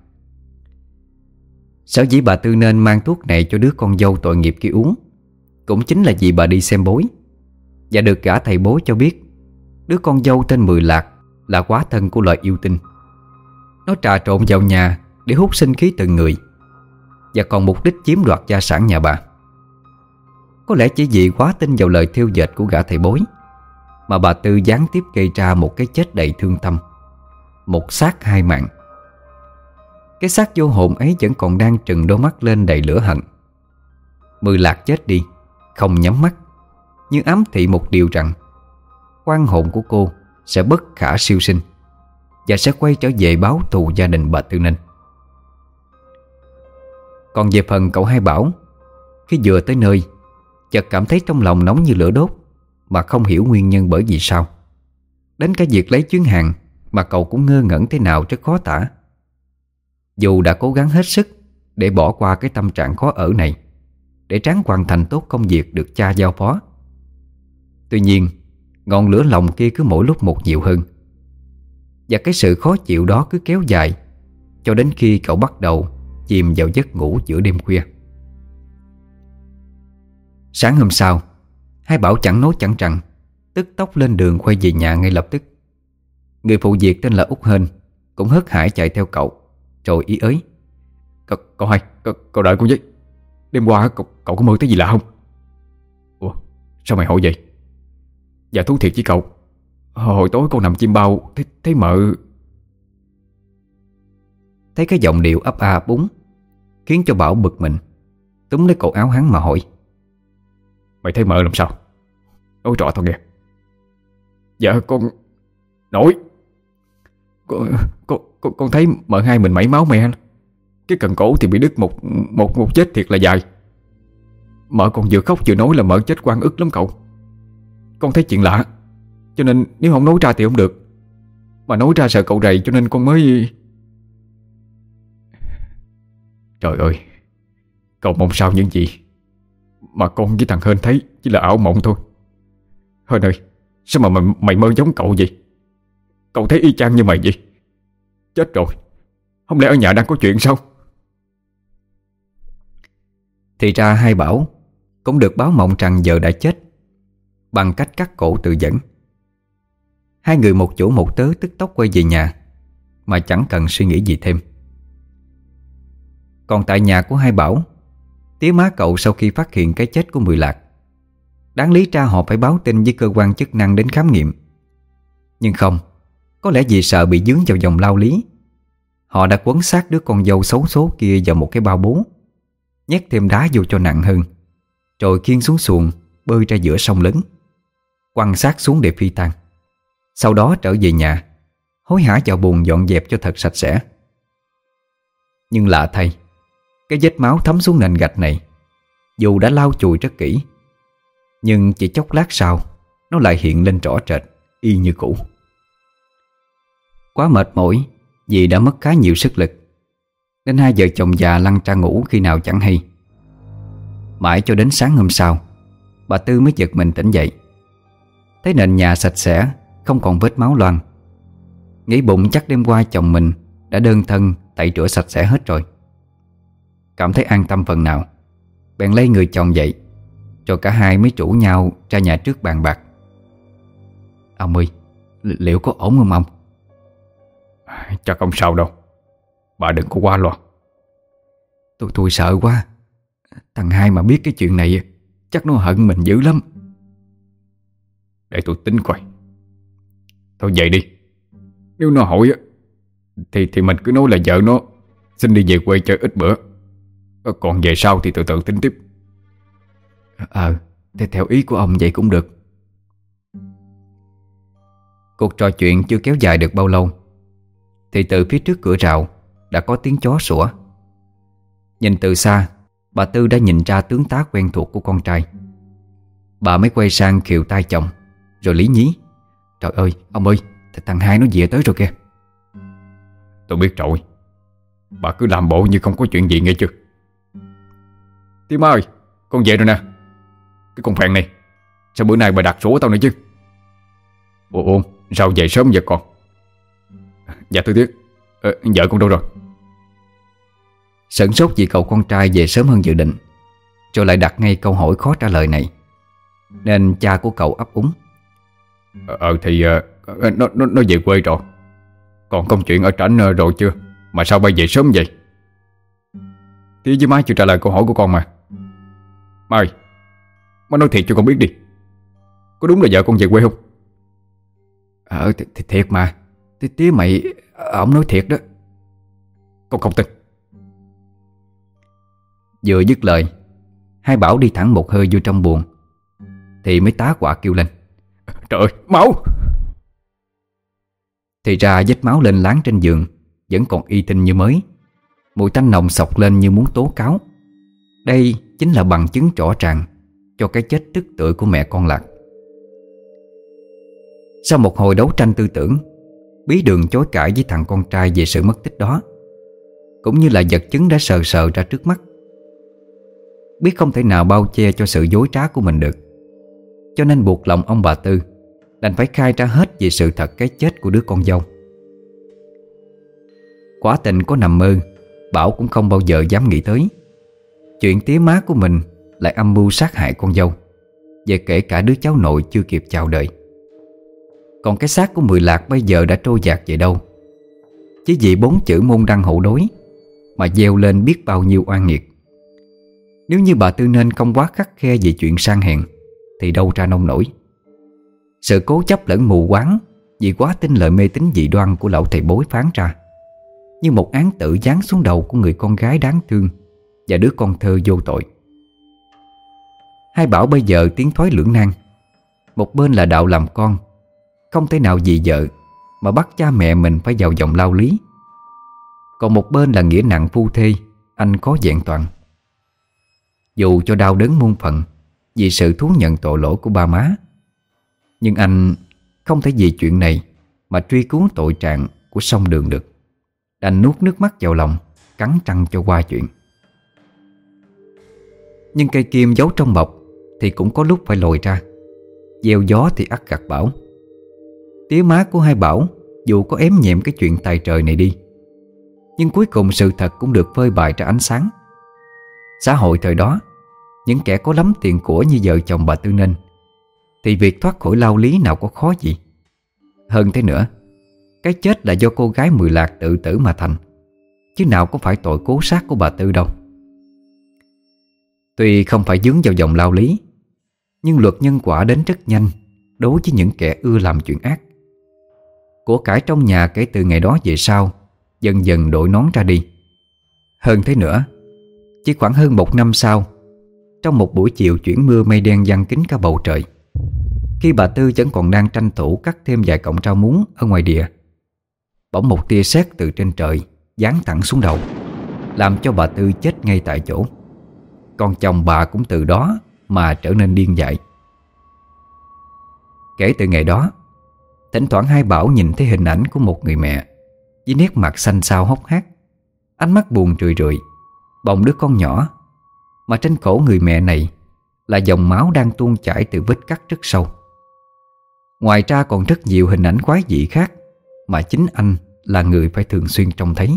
Sở dĩ bà Tư nên mang thuốc này cho đứa con dâu tội nghiệp kia uống cũng chính là vì bà đi xem bói, và được gã thầy bói cho biết đứa con dâu tên Mười Lạc là quá thân của loài yêu tinh. Nó trà trộn vào nhà để hút sinh khí từ người, và còn mục đích chiếm đoạt gia sản nhà bà. Có lẽ chỉ vì quá tin vào lời thêu dệt của gã thầy bói mà bà Tư gián tiếp gây ra một cái chết đầy thương tâm, một xác hai mạng. Cái xác vô hồn ấy vẫn còn đang trừng đôi mắt lên đầy lửa hận. Mười Lạc chết đi, không nhắm mắt, như ám thị một điều rằng oan hồn của cô sẽ bất khả siêu sinh, và sẽ quay trở về báo thù gia đình bà Tư Ninh. Còn về phần cậu Hai Bảo, khi vừa tới nơi, chợt cảm thấy trong lòng nóng như lửa đốt, mà không hiểu nguyên nhân bởi vì sao. Đến cả việc lấy chuyến hàng mà cậu cũng ngơ ngẩn thế nào rất khó tả. Dù đã cố gắng hết sức để bỏ qua cái tâm trạng khó ở này, để ráng hoàn thành tốt công việc được cha giao phó, tuy nhiên ngọn lửa lòng kia cứ mỗi lúc một nhiều hơn, và cái sự khó chịu đó cứ kéo dài cho đến khi cậu bắt đầu chìm vào giấc ngủ giữa đêm khuya. Sáng hôm sau, Hai Bảo chẳng nói chẳng rằng, tức tốc lên đường quay về nhà ngay lập tức. Người phụ việc tên là Út Hên cũng hớt hải chạy theo cậu, rồi ý ới: Cậu, cậu Hai, cậu, cậu đợi con với. Đêm qua cậu, cậu có mơ thấy gì lạ không? Ủa, sao mày hỏi vậy? Dạ thú thiệt với cậu, hồi tối con nằm chim bao Thấy, thấy mợ. Thấy cái giọng điệu ấp a ấp úng khiến cho Bảo bực mình, túm lấy cổ áo hắn mà hỏi: Mày thấy mợ làm sao? Nói rõ tao nghe. Dạ con nổi con, con, con, con thấy mợ hai mình mẩy máu me. Cái cần cổ thì bị đứt một một một vết thiệt là dài. Mợ còn vừa khóc vừa nói là mợ chết oan ức lắm cậu. Con thấy chuyện lạ, cho nên nếu không nói ra thì không được, mà nói ra sợ cậu rầy, cho nên con mới... Trời ơi, cậu mong sao những gì mà con với thằng Hên thấy chỉ là ảo mộng thôi. Hên ơi, sao mà mày, mày mơ giống cậu vậy? Cậu thấy y chang như mày vậy. Chết rồi, không lẽ ở nhà đang có chuyện sao? Thì ra Hai Bảo cũng được báo mộng rằng vợ đã chết bằng cách cắt cổ tự dẫn. Hai người một chủ một tớ tức tốc quay về nhà, mà chẳng cần suy nghĩ gì thêm. Còn tại nhà của Hai Bảo, tía má cậu sau khi phát hiện cái chết của Mười Lạc, đáng lý ra họ phải báo tin với cơ quan chức năng đến khám nghiệm. Nhưng không, có lẽ vì sợ bị dướng vào vòng lao lý, họ đã quấn xác đứa con dâu xấu số kia vào một cái bao bố, nhét thêm đá vô cho nặng hơn, rồi khiêng xuống xuồng bơi ra giữa sông lớn, quăng xác xuống để phi tang. Sau đó trở về nhà, hối hả vào bùn dọn dẹp cho thật sạch sẽ. Nhưng lạ thay, cái vết máu thấm xuống nền gạch này, dù đã lau chùi rất kỹ, nhưng chỉ chốc lát sau nó lại hiện lên rõ rệt, y như cũ. Quá mệt mỏi vì đã mất khá nhiều sức lực, nên hai vợ chồng già lăn ra ngủ khi nào chẳng hay. Mãi cho đến sáng hôm sau, bà Tư mới giật mình tỉnh dậy, thấy nền nhà sạch sẽ, không còn vết máu loang. Nghĩ bụng chắc đêm qua chồng mình đã đơn thân tẩy rửa sạch sẽ hết rồi. Cảm thấy an tâm phần nào, bèn lấy người chồng dậy, rồi cả hai mới rủ nhau ra nhà trước bàn bạc. Ông ơi, liệu có ổn không ông? Chắc không sao đâu, bà đừng có qua lo. Tôi tôi sợ quá. Thằng Hai mà biết cái chuyện này chắc nó hận mình dữ lắm. Để tôi tính coi. Thôi vậy đi, nếu nó hỏi Thì thì mình cứ nói là vợ nó xin đi về quê chơi ít bữa, còn về sau thì từ từ tính tiếp. Ờ, thế theo ý của ông vậy cũng được. Cuộc trò chuyện chưa kéo dài được bao lâu, thì từ phía trước cửa rào đã có tiếng chó sủa. Nhìn từ xa, bà Tư đã nhìn ra tướng tá quen thuộc của con trai. Bà mới quay sang khều tai chồng, rồi lý nhí: "Trời ơi, ông ơi, thằng hai nó về tới rồi kìa." Tôi biết rồi. Bà cứ làm bộ như không có chuyện gì nghe chưa. Tím má ơi, con về rồi nè. Cái con phèn này, sao bữa nay bà đặt sổ tao nữa chứ? Ủa, ủa sao về sớm vậy con? Dạ tôi biết. ờ, Vợ con đâu rồi? Sửng sốt vì cậu con trai về sớm hơn dự định, rồi lại đặt ngay câu hỏi khó trả lời này, nên cha của cậu ấp úng: Ờ, ờ thì uh, nó, nó, nó về quê rồi. Còn công chuyện ở trển uh, rồi chưa? Mà sao bay về sớm vậy? Tí với má chưa trả lời câu hỏi của con mà. Má ơi, má nói thiệt cho con biết đi, có đúng là vợ con về quê không? Ờ th th thiệt mà. Tí tía mày, ổng nói thiệt đó. Con không tin. Vừa dứt lời, hai Bảo đi thẳng một hơi vô trong buồng, thì mới tá hỏa kêu lên: Trời ơi, máu! Thì ra vết máu lên láng trên giường vẫn còn y tinh như mới. Mùi tanh nồng xộc lên như muốn tố cáo. Đây chính là bằng chứng rõ ràng cho cái chết tức tưởi của mẹ con Lạc. Sau một hồi đấu tranh tư tưởng, Bí Đường chối cãi với thằng con trai về sự mất tích đó, cũng như là vật chứng đã sờ sờ ra trước mắt. Biết không thể nào bao che cho sự dối trá của mình được, cho nên buộc lòng ông bà Tư đành phải khai ra hết về sự thật cái chết của đứa con dâu. Quả tình có nằm mơ, Bảo cũng không bao giờ dám nghĩ tới chuyện tía má của mình lại âm mưu sát hại con dâu, và kể cả đứa cháu nội chưa kịp chào đời. Còn cái xác của Mười Lạc bây giờ đã trôi dạt về đâu? Chỉ vì bốn chữ môn đăng hộ đối mà gieo lên biết bao nhiêu oan nghiệt. Nếu như bà Tư Nên không quá khắt khe về chuyện sang hèn thì đâu ra nông nổi. Sự cố chấp lẫn mù quáng vì quá tin lời mê tín dị đoan của lão thầy bói phán ra, như một án tử giáng xuống đầu của người con gái đáng thương và đứa con thơ vô tội. Hai Bảo bây giờ tiến thoái lưỡng nan. Một bên là đạo làm con, không thể nào vì vợ mà bắt cha mẹ mình phải vào vòng lao lý. Còn một bên là nghĩa nặng phu thê, anh có vẹn toàn. Dù cho đau đớn muôn phần vì sự thú nhận tội lỗi của ba má, nhưng anh không thể vì chuyện này mà truy cứu tội trạng của song Đường được. Đành nuốt nước mắt vào lòng, cắn răng cho qua chuyện. Nhưng cây kim giấu trong bọc thì cũng có lúc phải lồi ra. Gieo gió thì ắt gặt bão. Tía má của hai Bảo dù có ém nhẹm cái chuyện tài trời này đi, nhưng cuối cùng sự thật cũng được phơi bày ra ánh sáng. Xã hội thời đó, những kẻ có lắm tiền của như vợ chồng bà Tư Nên, thì việc thoát khỏi lao lý nào có khó gì. Hơn thế nữa, cái chết là do cô gái Mười Lạc tự tử mà thành, chứ nào có phải tội cố sát của bà Tư đâu. Tuy không phải vướng vào vòng lao lý, nhưng luật nhân quả đến rất nhanh đối với những kẻ ưa làm chuyện ác. Của cải trong nhà kể từ ngày đó về sau dần dần đội nón ra đi. Hơn thế nữa, chỉ khoảng hơn một năm sau, trong một buổi chiều chuyển mưa mây đen giăng kín cả bầu trời, khi bà Tư vẫn còn đang tranh thủ cắt thêm vài cọng rau muống ở ngoài địa, bỗng một tia sét từ trên trời giáng thẳng xuống đầu, làm cho bà Tư chết ngay tại chỗ. Còn chồng bà cũng từ đó mà trở nên điên dại. Kể từ ngày đó, thỉnh thoảng hai Bảo nhìn thấy hình ảnh của một người mẹ với nét mặt xanh xao hốc hác, ánh mắt buồn rười rượi, bồng đứa con nhỏ, mà trên cổ người mẹ này là dòng máu đang tuôn chảy từ vết cắt rất sâu. Ngoài ra còn rất nhiều hình ảnh quái dị khác mà chính anh là người phải thường xuyên trông thấy.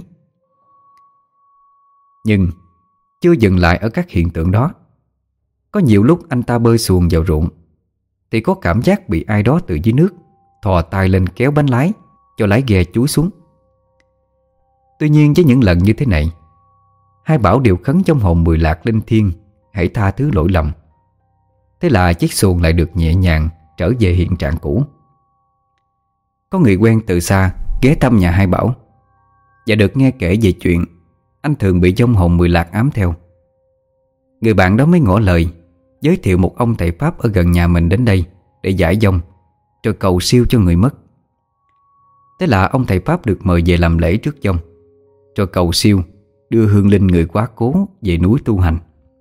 Nhưng chưa dừng lại ở các hiện tượng đó. Có nhiều lúc anh ta bơi xuồng vào ruộng thì có cảm giác bị ai đó từ dưới nước thò tay lên kéo bánh lái cho lái ghe chúi xuống. Tuy nhiên với những lần như thế này, hai Bảo đều khấn trong hồn Mười Lạc linh thiêng hãy tha thứ lỗi lầm. Thế là chiếc xuồng lại được nhẹ nhàng trở về hiện trạng cũ. Có người quen từ xa ghé thăm nhà hai Bảo và được nghe kể về chuyện anh thường bị vong hồn Mười Lạc ám theo. Người bạn đó mới ngỏ lời giới thiệu một ông thầy Pháp ở gần nhà mình đến đây để giải vong, rồi cầu siêu cho người mất. Thế là ông thầy Pháp được mời về làm lễ trước vong, rồi cầu siêu đưa hương linh người quá cố về núi tu hành.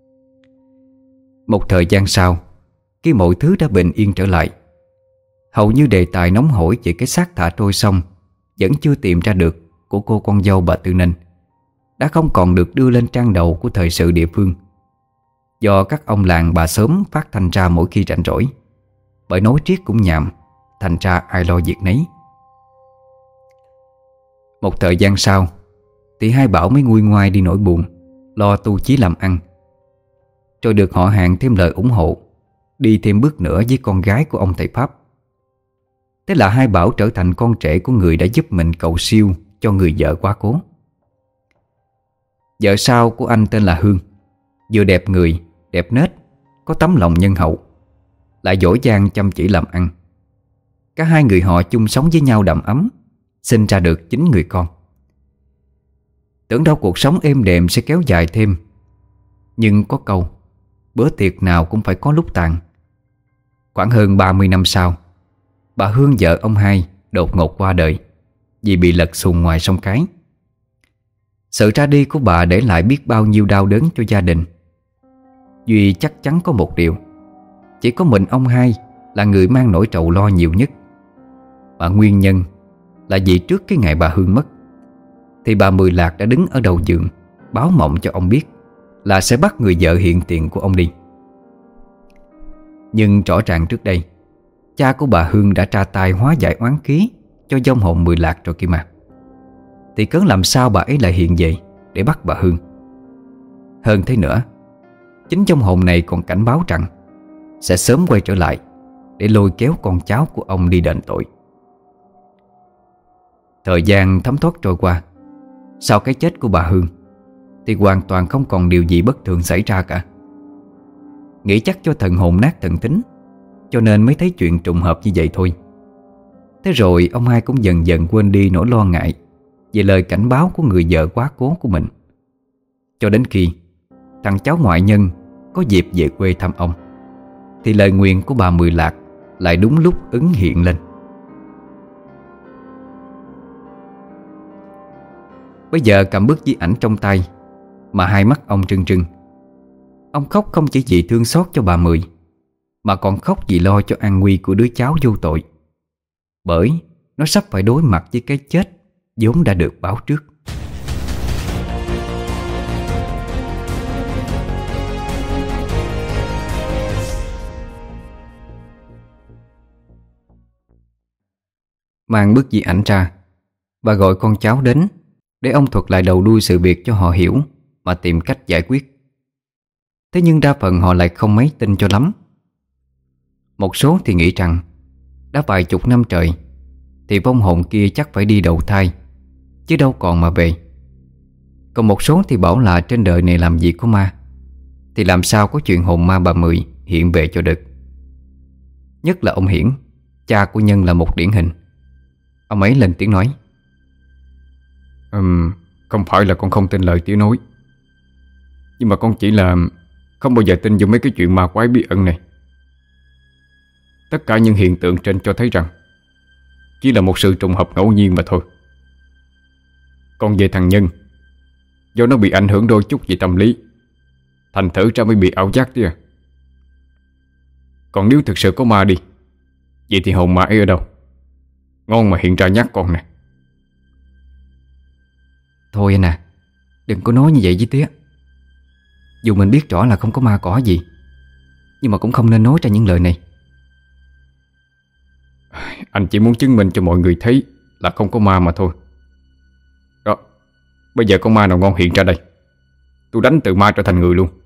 Một thời gian sau, khi mọi thứ đã bình yên trở lại, hầu như đề tài nóng hổi về cái xác thả trôi sông vẫn chưa tìm ra được của cô con dâu bà Tư Ninh đã không còn được đưa lên trang đầu của thời sự địa phương, do các ông làng bà xóm phát thanh ra mỗi khi rảnh rỗi. Bởi nói triết cũng nhàm, thành ra ai lo việc nấy. Một thời gian sau thì hai Bảo mới nguôi ngoai đi nỗi buồn, lo tu chí làm ăn. Rồi được họ hàng thêm lời ủng hộ, đi thêm bước nữa với con gái của ông thầy Pháp. Thế là hai Bảo trở thành con rể của người đã giúp mình cầu siêu cho người vợ quá cố. Vợ sau của anh tên là Hương, vừa đẹp người, đẹp nết, có tấm lòng nhân hậu, lại giỏi giang chăm chỉ làm ăn. Cả hai người họ chung sống với nhau đầm ấm, sinh ra được chín người con. Tưởng đâu cuộc sống êm đềm sẽ kéo dài thêm, nhưng có câu bữa tiệc nào cũng phải có lúc tàn. Khoảng hơn ba mươi năm sau, bà Hương vợ ông hai đột ngột qua đời vì bị lật xuồng ngoài sông Cái. Sự ra đi của bà để lại biết bao nhiêu đau đớn cho gia đình. Duy chắc chắn có một điều, chỉ có mình ông hai là người mang nỗi trầu lo nhiều nhất. Mà nguyên nhân là vì trước cái ngày bà Hương mất thì bà Mười Lạc đã đứng ở đầu giường báo mộng cho ông biết là sẽ bắt người vợ hiện tiền của ông đi. Nhưng rõ ràng trước đây cha của bà Hương đã tra tay hóa giải oán khí cho vong hồn Mười Lạc rồi kia mà. Thì cớ làm sao bà ấy lại hiện về để bắt bà Hương. Hơn thế nữa, chính vong hồn này còn cảnh báo rằng sẽ sớm quay trở lại để lôi kéo con cháu của ông đi đền tội. Thời gian thấm thoát trôi qua, sau cái chết của bà Hương thì hoàn toàn không còn điều gì bất thường xảy ra cả. Nghĩ chắc cho thần hồn nát thần tính, cho nên mới thấy chuyện trùng hợp như vậy thôi. Thế rồi ông hai cũng dần dần quên đi nỗi lo ngại về lời cảnh báo của người vợ quá cố của mình. Cho đến khi thằng cháu ngoại nhân có dịp về quê thăm ông, thì lời nguyền của bà Mười Lạc lại đúng lúc ứng hiện lên. Bây giờ cầm bức di ảnh trong tay mà hai mắt ông trừng trừng. Ông khóc không chỉ vì thương xót cho bà Mười, mà còn khóc vì lo cho an nguy của đứa cháu vô tội. Bởi nó sắp phải đối mặt với cái chết vốn đã được báo trước. Mang bức di ảnh ra, bà gọi con cháu đến để ông thuật lại đầu đuôi sự việc cho họ hiểu mà tìm cách giải quyết. Thế nhưng đa phần họ lại không mấy tin cho lắm. Một số thì nghĩ rằng đã vài chục năm trời thì vong hồn kia chắc phải đi đầu thai, chứ đâu còn mà về. Còn một số thì bảo là trên đời này làm gì có ma, thì làm sao có chuyện hồn ma bà Mười hiện về cho được. Nhất là ông Hiển, cha của Nhân là một điển hình. Ông ấy lên tiếng nói: um, Không phải là con không tin lời tiếng nói, nhưng mà con chỉ là không bao giờ tin vào mấy cái chuyện ma quái bí ẩn này. Tất cả những hiện tượng trên cho thấy rằng chỉ là một sự trùng hợp ngẫu nhiên mà thôi. Còn về thằng Nhân, do nó bị ảnh hưởng đôi chút về tâm lý, thành thử ra mới bị ảo giác đi à. Còn nếu thực sự có ma đi, vậy thì hồn ma ấy ở đâu? Ngon mà hiện ra nhát con nè. Thôi anh à, đừng có nói như vậy với tía. Dù mình biết rõ là không có ma cỏ gì, nhưng mà cũng không nên nói ra những lời này. Anh chỉ muốn chứng minh cho mọi người thấy là không có ma mà thôi. Đó, bây giờ con ma nào ngon hiện ra đây, tôi đánh từ ma trở thành người luôn.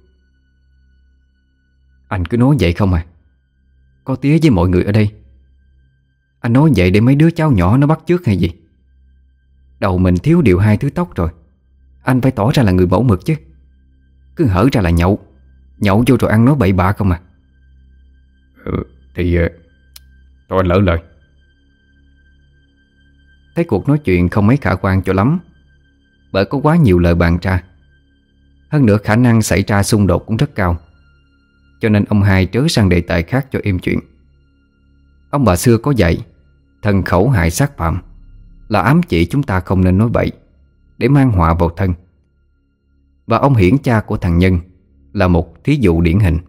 Anh cứ nói vậy không à. Có tía với mọi người ở đây. Anh nói vậy để mấy đứa cháu nhỏ nó bắt chước hay gì? Đầu mình thiếu điều hai thứ tóc rồi, anh phải tỏ ra là người mẫu mực chứ. Cứ hở ra là nhậu, nhậu vô rồi ăn nói bậy bạ không à. Ừ, thì thôi anh lỡ lời. Thấy cuộc nói chuyện không mấy khả quan cho lắm, bởi có quá nhiều lời bàn ra. Hơn nữa khả năng xảy ra xung đột cũng rất cao, cho nên ông hai trớ sang đề tài khác cho êm chuyện. Ông bà xưa có dạy thần khẩu hại sát phạm, là ám chỉ chúng ta không nên nói bậy để mang họa vào thân. Và ông Hiển, cha của thằng Nhân, là một thí dụ điển hình.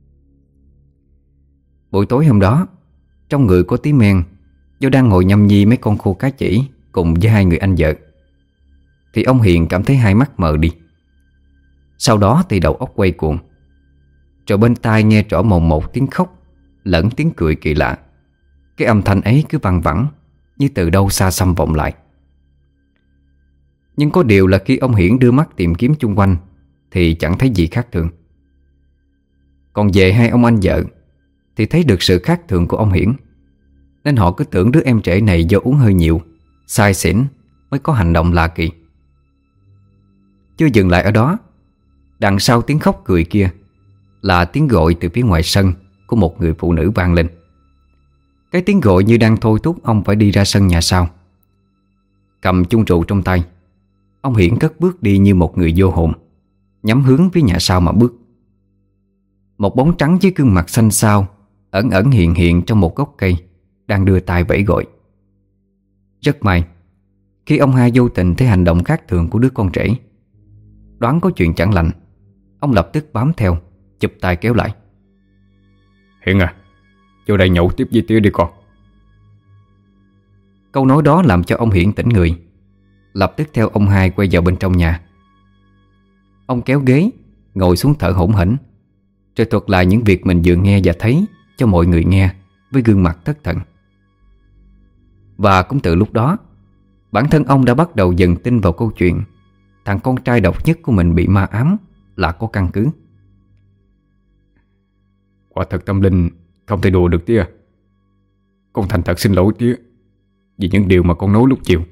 Buổi tối hôm đó, trong người có tí men, do đang ngồi nhâm nhi mấy con khô cá chỉ cùng với hai người anh vợ, thì ông Hiền cảm thấy hai mắt mờ đi. Sau đó thì đầu óc quay cuồng, rồi bên tai nghe rõ mồn một tiếng khóc lẫn tiếng cười kỳ lạ. Cái âm thanh ấy cứ văng vẳng như từ đâu xa xăm vọng lại. Nhưng có điều là khi ông Hiển đưa mắt tìm kiếm chung quanh thì chẳng thấy gì khác thường. Còn về hai ông anh vợ thì thấy được sự khác thường của ông Hiển, nên họ cứ tưởng đứa em trẻ này do uống hơi nhiều, say xỉn mới có hành động lạ kỳ. Chưa dừng lại ở đó, đằng sau tiếng khóc cười kia là tiếng gọi từ phía ngoài sân của một người phụ nữ vang lên. Cái tiếng gọi như đang thôi thúc ông phải đi ra sân nhà sau. Cầm chung rượu trong tay, ông Hiển cất bước đi như một người vô hồn, nhắm hướng phía nhà sau mà bước. Một bóng trắng với gương mặt xanh xao ẩn ẩn hiện hiện trong một gốc cây, đang đưa tay vẫy gọi. Rất may, khi ông hai vô tình thấy hành động khác thường của đứa con trẻ, đoán có chuyện chẳng lành, ông lập tức bám theo, chụp tay kéo lại. Hiển à, vô đây nhậu tiếp với tía đi con. Câu nói đó làm cho ông Hiển tỉnh người, lập tức theo ông hai quay vào bên trong nhà. Ông kéo ghế, ngồi xuống thở hổn hển, rồi thuật lại những việc mình vừa nghe và thấy cho mọi người nghe với gương mặt thất thần. Và cũng từ lúc đó, bản thân ông đã bắt đầu dần tin vào câu chuyện thằng con trai độc nhất của mình bị ma ám là có căn cứ. Quả thật tâm linh không thể đùa được tía. Con thành thật xin lỗi tía vì những điều mà con nói lúc chiều.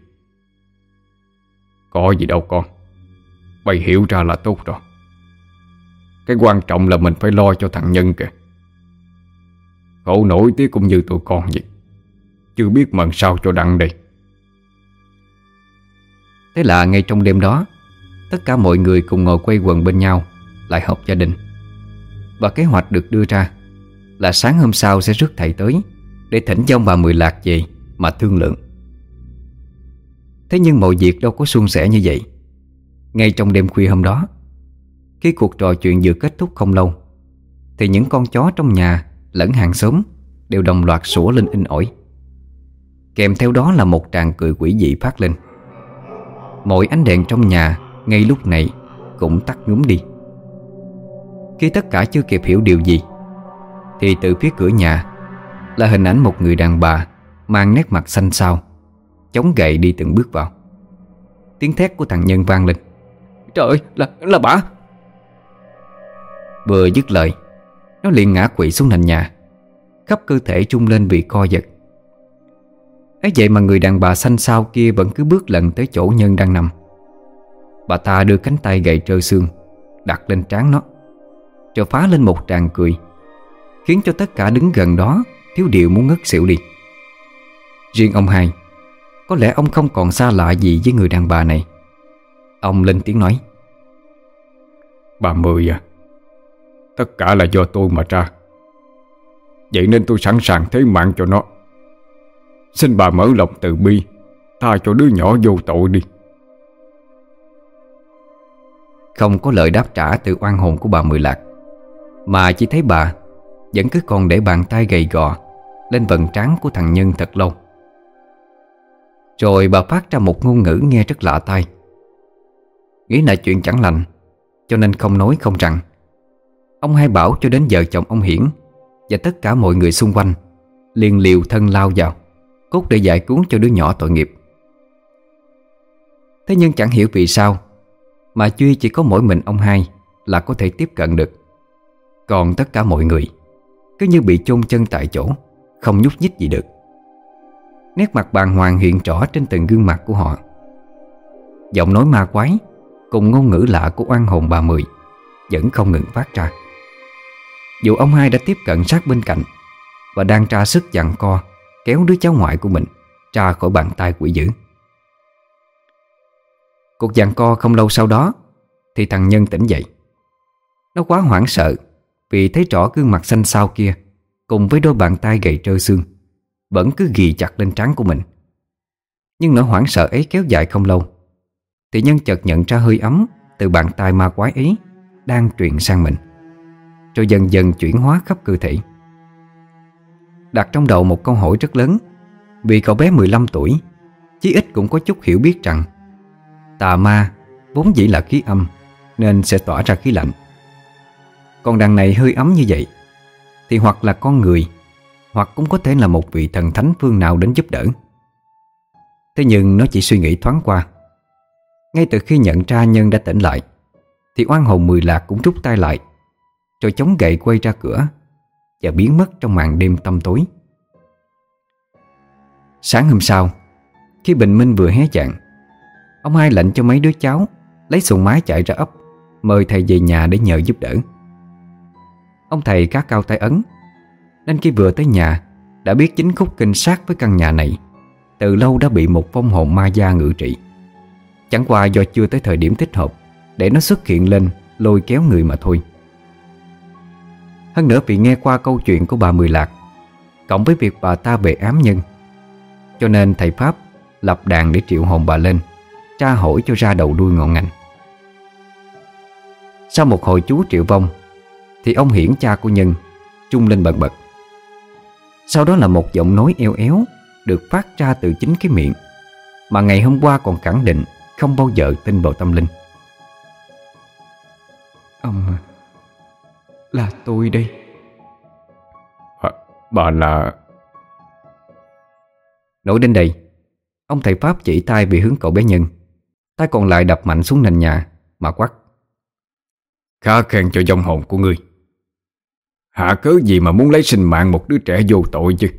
Có gì đâu con, bày hiểu ra là tốt rồi. Cái quan trọng là mình phải lo cho thằng Nhân kìa. Khổ nổi tía cũng như tụi con vậy, chưa biết mần sao cho đặng đây. Thế là ngay trong đêm đó, tất cả mọi người cùng ngồi quay quần bên nhau, lại họp gia đình. Và kế hoạch được đưa ra là sáng hôm sau sẽ rước thầy tới để thỉnh cho ông bà Mười Lạc về mà thương lượng. Thế nhưng mọi việc đâu có suôn sẻ như vậy. Ngay trong đêm khuya hôm đó, khi cuộc trò chuyện vừa kết thúc không lâu, thì những con chó trong nhà lẫn hàng xóm đều đồng loạt sủa lên inh ỏi. Kèm theo đó là một tràng cười quỷ dị phát lên. Mọi ánh đèn trong nhà ngay lúc này cũng tắt ngúm đi. Khi tất cả chưa kịp hiểu điều gì, thì từ phía cửa nhà là hình ảnh một người đàn bà mang nét mặt xanh xao, chống gậy đi từng bước vào. Tiếng thét của thằng Nhân vang lên. Trời ơi, là, là bả! Vừa dứt lời, nó liền ngã quỵ xuống nền nhà, khắp cơ thể trung lên vì co giật. Ấy vậy mà người đàn bà xanh xao kia vẫn cứ bước lần tới chỗ Nhân đang nằm. Bà ta đưa cánh tay gầy trơ xương đặt lên trán nó, rồi phá lên một tràng cười, khiến cho tất cả đứng gần đó thiếu điều muốn ngất xỉu đi. Riêng ông hai, có lẽ ông không còn xa lạ gì với người đàn bà này. Ông lên tiếng nói. Bà Mười à, tất cả là do tôi mà ra, vậy nên tôi sẵn sàng thế mạng cho nó. Xin bà mở lòng từ bi, tha cho đứa nhỏ vô tội đi. Không có lời đáp trả từ oan hồn của bà Mười Lạc, mà chỉ thấy bà vẫn cứ còn để bàn tay gầy gò lên vầng trán của thằng Nhân thật lâu. Rồi bà phát ra một ngôn ngữ nghe rất lạ tai. Nghĩ là chuyện chẳng lành, cho nên không nói không rằng, ông hai bảo cho đến vợ chồng ông Hiển và tất cả mọi người xung quanh liền liều thân lao vào, cốt để giải cứu cho đứa nhỏ tội nghiệp. Thế nhưng chẳng hiểu vì sao mà duy chỉ có mỗi mình ông hai là có thể tiếp cận được. Còn tất cả mọi người cứ như bị chôn chân tại chỗ, không nhúc nhích gì được. Nét mặt bàng hoàng hiện rõ trên từng gương mặt của họ. Giọng nói ma quái cùng ngôn ngữ lạ của oan hồn bà Mười vẫn không ngừng phát ra. Dù ông hai đã tiếp cận sát bên cạnh và đang tra sức giằng co kéo đứa cháu ngoại của mình ra khỏi bàn tay quỷ dữ. Cuộc giằng co không lâu sau đó thì thằng Nhân tỉnh dậy. Nó quá hoảng sợ vì thấy rõ gương mặt xanh xao kia cùng với đôi bàn tay gầy trơ xương vẫn cứ ghì chặt lên trán của mình. Nhưng nỗi hoảng sợ ấy kéo dài không lâu thì Nhân chợt nhận ra hơi ấm từ bàn tay ma quái ấy đang truyền sang mình, rồi dần dần chuyển hóa khắp cơ thể. Đặt trong đầu một câu hỏi rất lớn, vì cậu bé mười lăm tuổi chí ít cũng có chút hiểu biết rằng tà ma vốn dĩ là khí âm nên sẽ tỏa ra khí lạnh. Còn đằng này hơi ấm như vậy thì hoặc là con người, hoặc cũng có thể là một vị thần thánh phương nào đến giúp đỡ. Thế nhưng nó chỉ suy nghĩ thoáng qua. Ngay từ khi nhận ra Nhân đã tỉnh lại thì oan hồn Mười Lạc cũng rút tay lại, rồi chống gậy quay ra cửa và biến mất trong màn đêm tăm tối. Sáng hôm sau, khi bình minh vừa hé chạng, ông Hai lệnh cho mấy đứa cháu lấy xuồng máy chạy ra ấp, mời thầy về nhà để nhờ giúp đỡ. Ông thầy khá cao tay ấn, nên khi vừa tới nhà đã biết chính khúc kinh sát với căn nhà này từ lâu đã bị một vong hồn ma da ngự trị. Chẳng qua do chưa tới thời điểm thích hợp để nó xuất hiện lên lôi kéo người mà thôi. Hơn nữa vì nghe qua câu chuyện của bà Mười Lạc, cộng với việc bà ta về ám Nhân, cho nên thầy Pháp lập đàn để triệu hồn bà lên, tra hỏi cho ra đầu đuôi ngọn ngành. Sau một hồi chú triệu vong thì ông Hiển, cha của Nhân, trung lên bần bật. Sau đó là một giọng nói eo éo được phát ra từ chính cái miệng mà ngày hôm qua còn khẳng định không bao giờ tin vào tâm linh. Ông à, là tôi đây. à, Bà là... Nói đến đây, ông thầy Pháp chỉ tay về hướng cậu bé Nhân, tay còn lại đập mạnh xuống nền nhà mà quát: Khá khen cho vong hồn của ngươi. Hạ cớ gì mà muốn lấy sinh mạng một đứa trẻ vô tội chứ?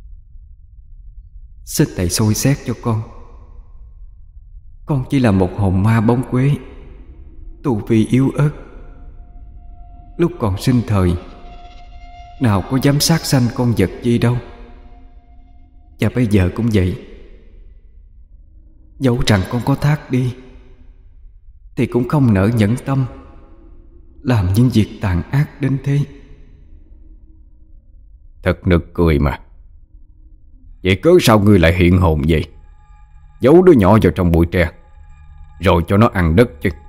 Xin thầy xôi xét cho con. Con chỉ là một hồn ma bóng quế, tu vi yếu ớt. Lúc còn sinh thời nào có dám sát sanh con vật gì đâu. Và bây giờ cũng vậy. Dẫu rằng con có thác đi thì cũng không nỡ nhẫn tâm làm những việc tàn ác đến thế. Thật nực cười mà. Vậy cớ sao ngươi lại hiện hồn vậy? Giấu đứa nhỏ vào trong bụi tre rồi cho nó ăn đất chứ?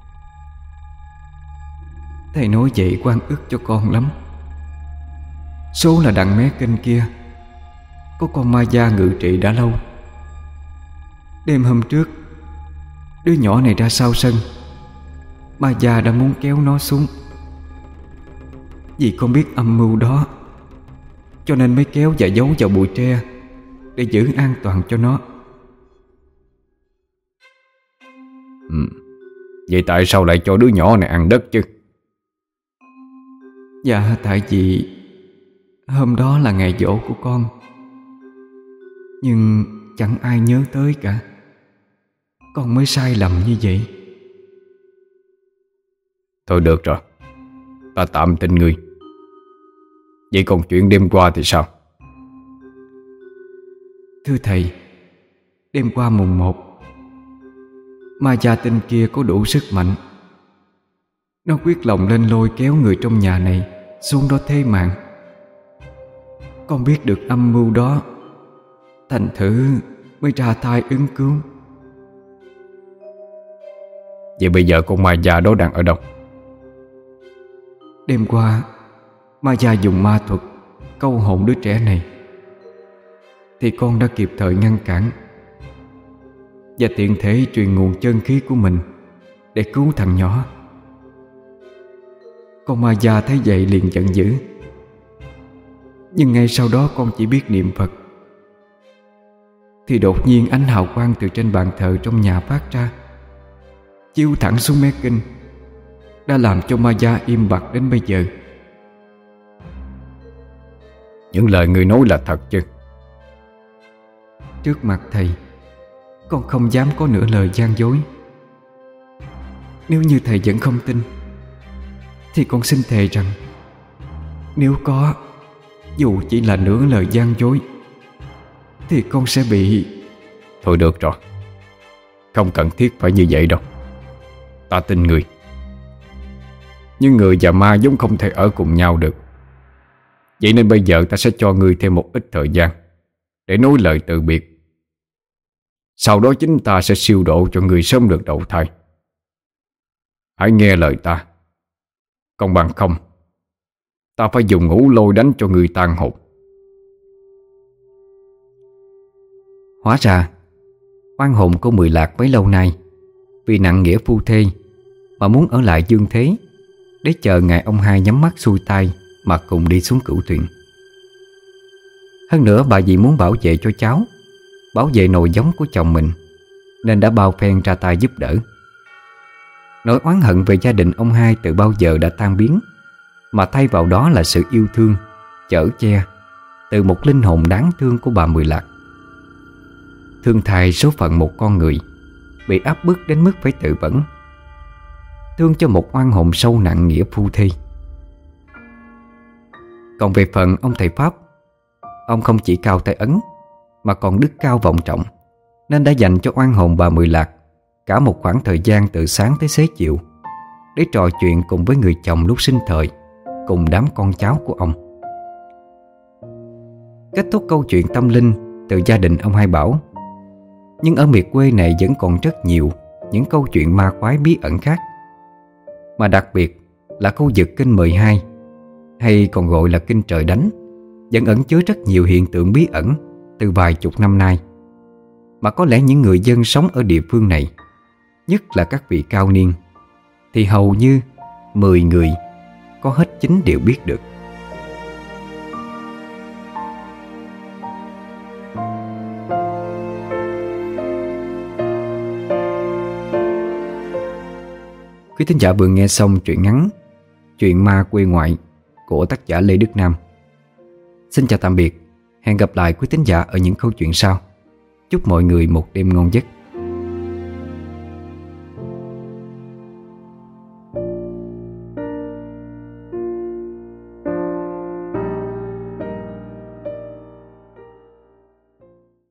Thầy nói vậy oan ức cho con lắm. Số là đằng mé kênh kia có con ma da ngự trị đã lâu. Đêm hôm trước, đứa nhỏ này ra sau sân, ma da đã muốn kéo nó xuống. Vì con biết âm mưu đó, cho nên mới kéo và giấu vào bụi tre để giữ an toàn cho nó. ừ. Vậy tại sao lại cho đứa nhỏ này ăn đất chứ? Dạ tại vì hôm đó là ngày giỗ của con, nhưng chẳng ai nhớ tới cả. Con mới sai lầm như vậy. Thôi được rồi, ta tạm tin ngươi. Vậy còn chuyện đêm qua thì sao? Thưa thầy, đêm qua mùng một, ma gia tinh kia có đủ sức mạnh. Nó quyết lòng lên lôi kéo người trong nhà này xuống đó thế mạng. Con biết được âm mưu đó, thành thử mới ra tay ứng cứu. Vậy bây giờ con ma già đó đang ở đâu? Đêm qua, ma gia dùng ma thuật câu hồn đứa trẻ này, thì con đã kịp thời ngăn cản và tiện thể truyền nguồn chân khí của mình để cứu thằng nhỏ. Con ma già thấy vậy liền giận dữ, nhưng ngay sau đó con chỉ biết niệm Phật thì đột nhiên ánh hào quang từ trên bàn thờ trong nhà phát ra, chiếu thẳng xuống mé kinh, đã làm cho ma gia im bặt đến bây giờ. Những lời ngươi nói là thật chứ? Trước mặt thầy, con không dám có nửa lời gian dối. Nếu như thầy vẫn không tin thì con xin thề rằng nếu có dù chỉ là nửa lời gian dối thì con sẽ bị... Thôi được rồi, không cần thiết phải như vậy đâu. Ta tin người. Nhưng người và ma giống không thể ở cùng nhau được. Vậy nên bây giờ ta sẽ cho ngươi thêm một ít thời gian để nói lời từ biệt. Sau đó chính ta sẽ siêu độ cho người sớm được đầu thai. hãy nghe lời ta. Còn bằng không, ta phải dùng ngũ lôi đánh cho người tan hồn. Hóa ra oan hồn của Mười Lạc bấy lâu nay vì nặng nghĩa phu thê mà muốn ở lại dương thế, để chờ ngày ông hai nhắm mắt xuôi tay mà cùng đi xuống cửu thuyền. Hơn nữa bà vì muốn bảo vệ cho cháu, bảo vệ nồi giống của chồng mình, nên đã bao phen ra tay giúp đỡ. Nỗi oán hận về gia đình ông hai từ bao giờ đã tan biến, mà thay vào đó là sự yêu thương, chở che từ một linh hồn đáng thương của bà Mười Lạc. Thương thay số phận một con người bị áp bức đến mức phải tự vẫn, thương cho một oan hồn sâu nặng nghĩa phu thê. Còn về phần ông thầy Pháp, ông không chỉ cao tay ấn mà còn đức cao vọng trọng, nên đã dành cho oan hồn bà Mười Lạc cả một khoảng thời gian từ sáng tới xế chiều để trò chuyện cùng với người chồng lúc sinh thời, cùng đám con cháu của ông. Kết thúc câu chuyện tâm linh từ gia đình ông Hai Bảo, nhưng ở miệt quê này vẫn còn rất nhiều những câu chuyện ma quái bí ẩn khác. Mà đặc biệt là khu vực kinh mười hai, hay còn gọi là kinh Trời Đánh, vẫn ẩn chứa rất nhiều hiện tượng bí ẩn từ vài chục năm nay, mà có lẽ những người dân sống ở địa phương này, nhất là các vị cao niên, thì hầu như mười người có hết chín đều biết được. Quý thính giả vừa nghe xong truyện ngắn Chuyện Ma Quê Ngoại của tác giả Lê Đức Nam. Xin chào tạm biệt, hẹn gặp lại quý thính giả ở những câu chuyện sau. Chúc mọi người một đêm ngon giấc.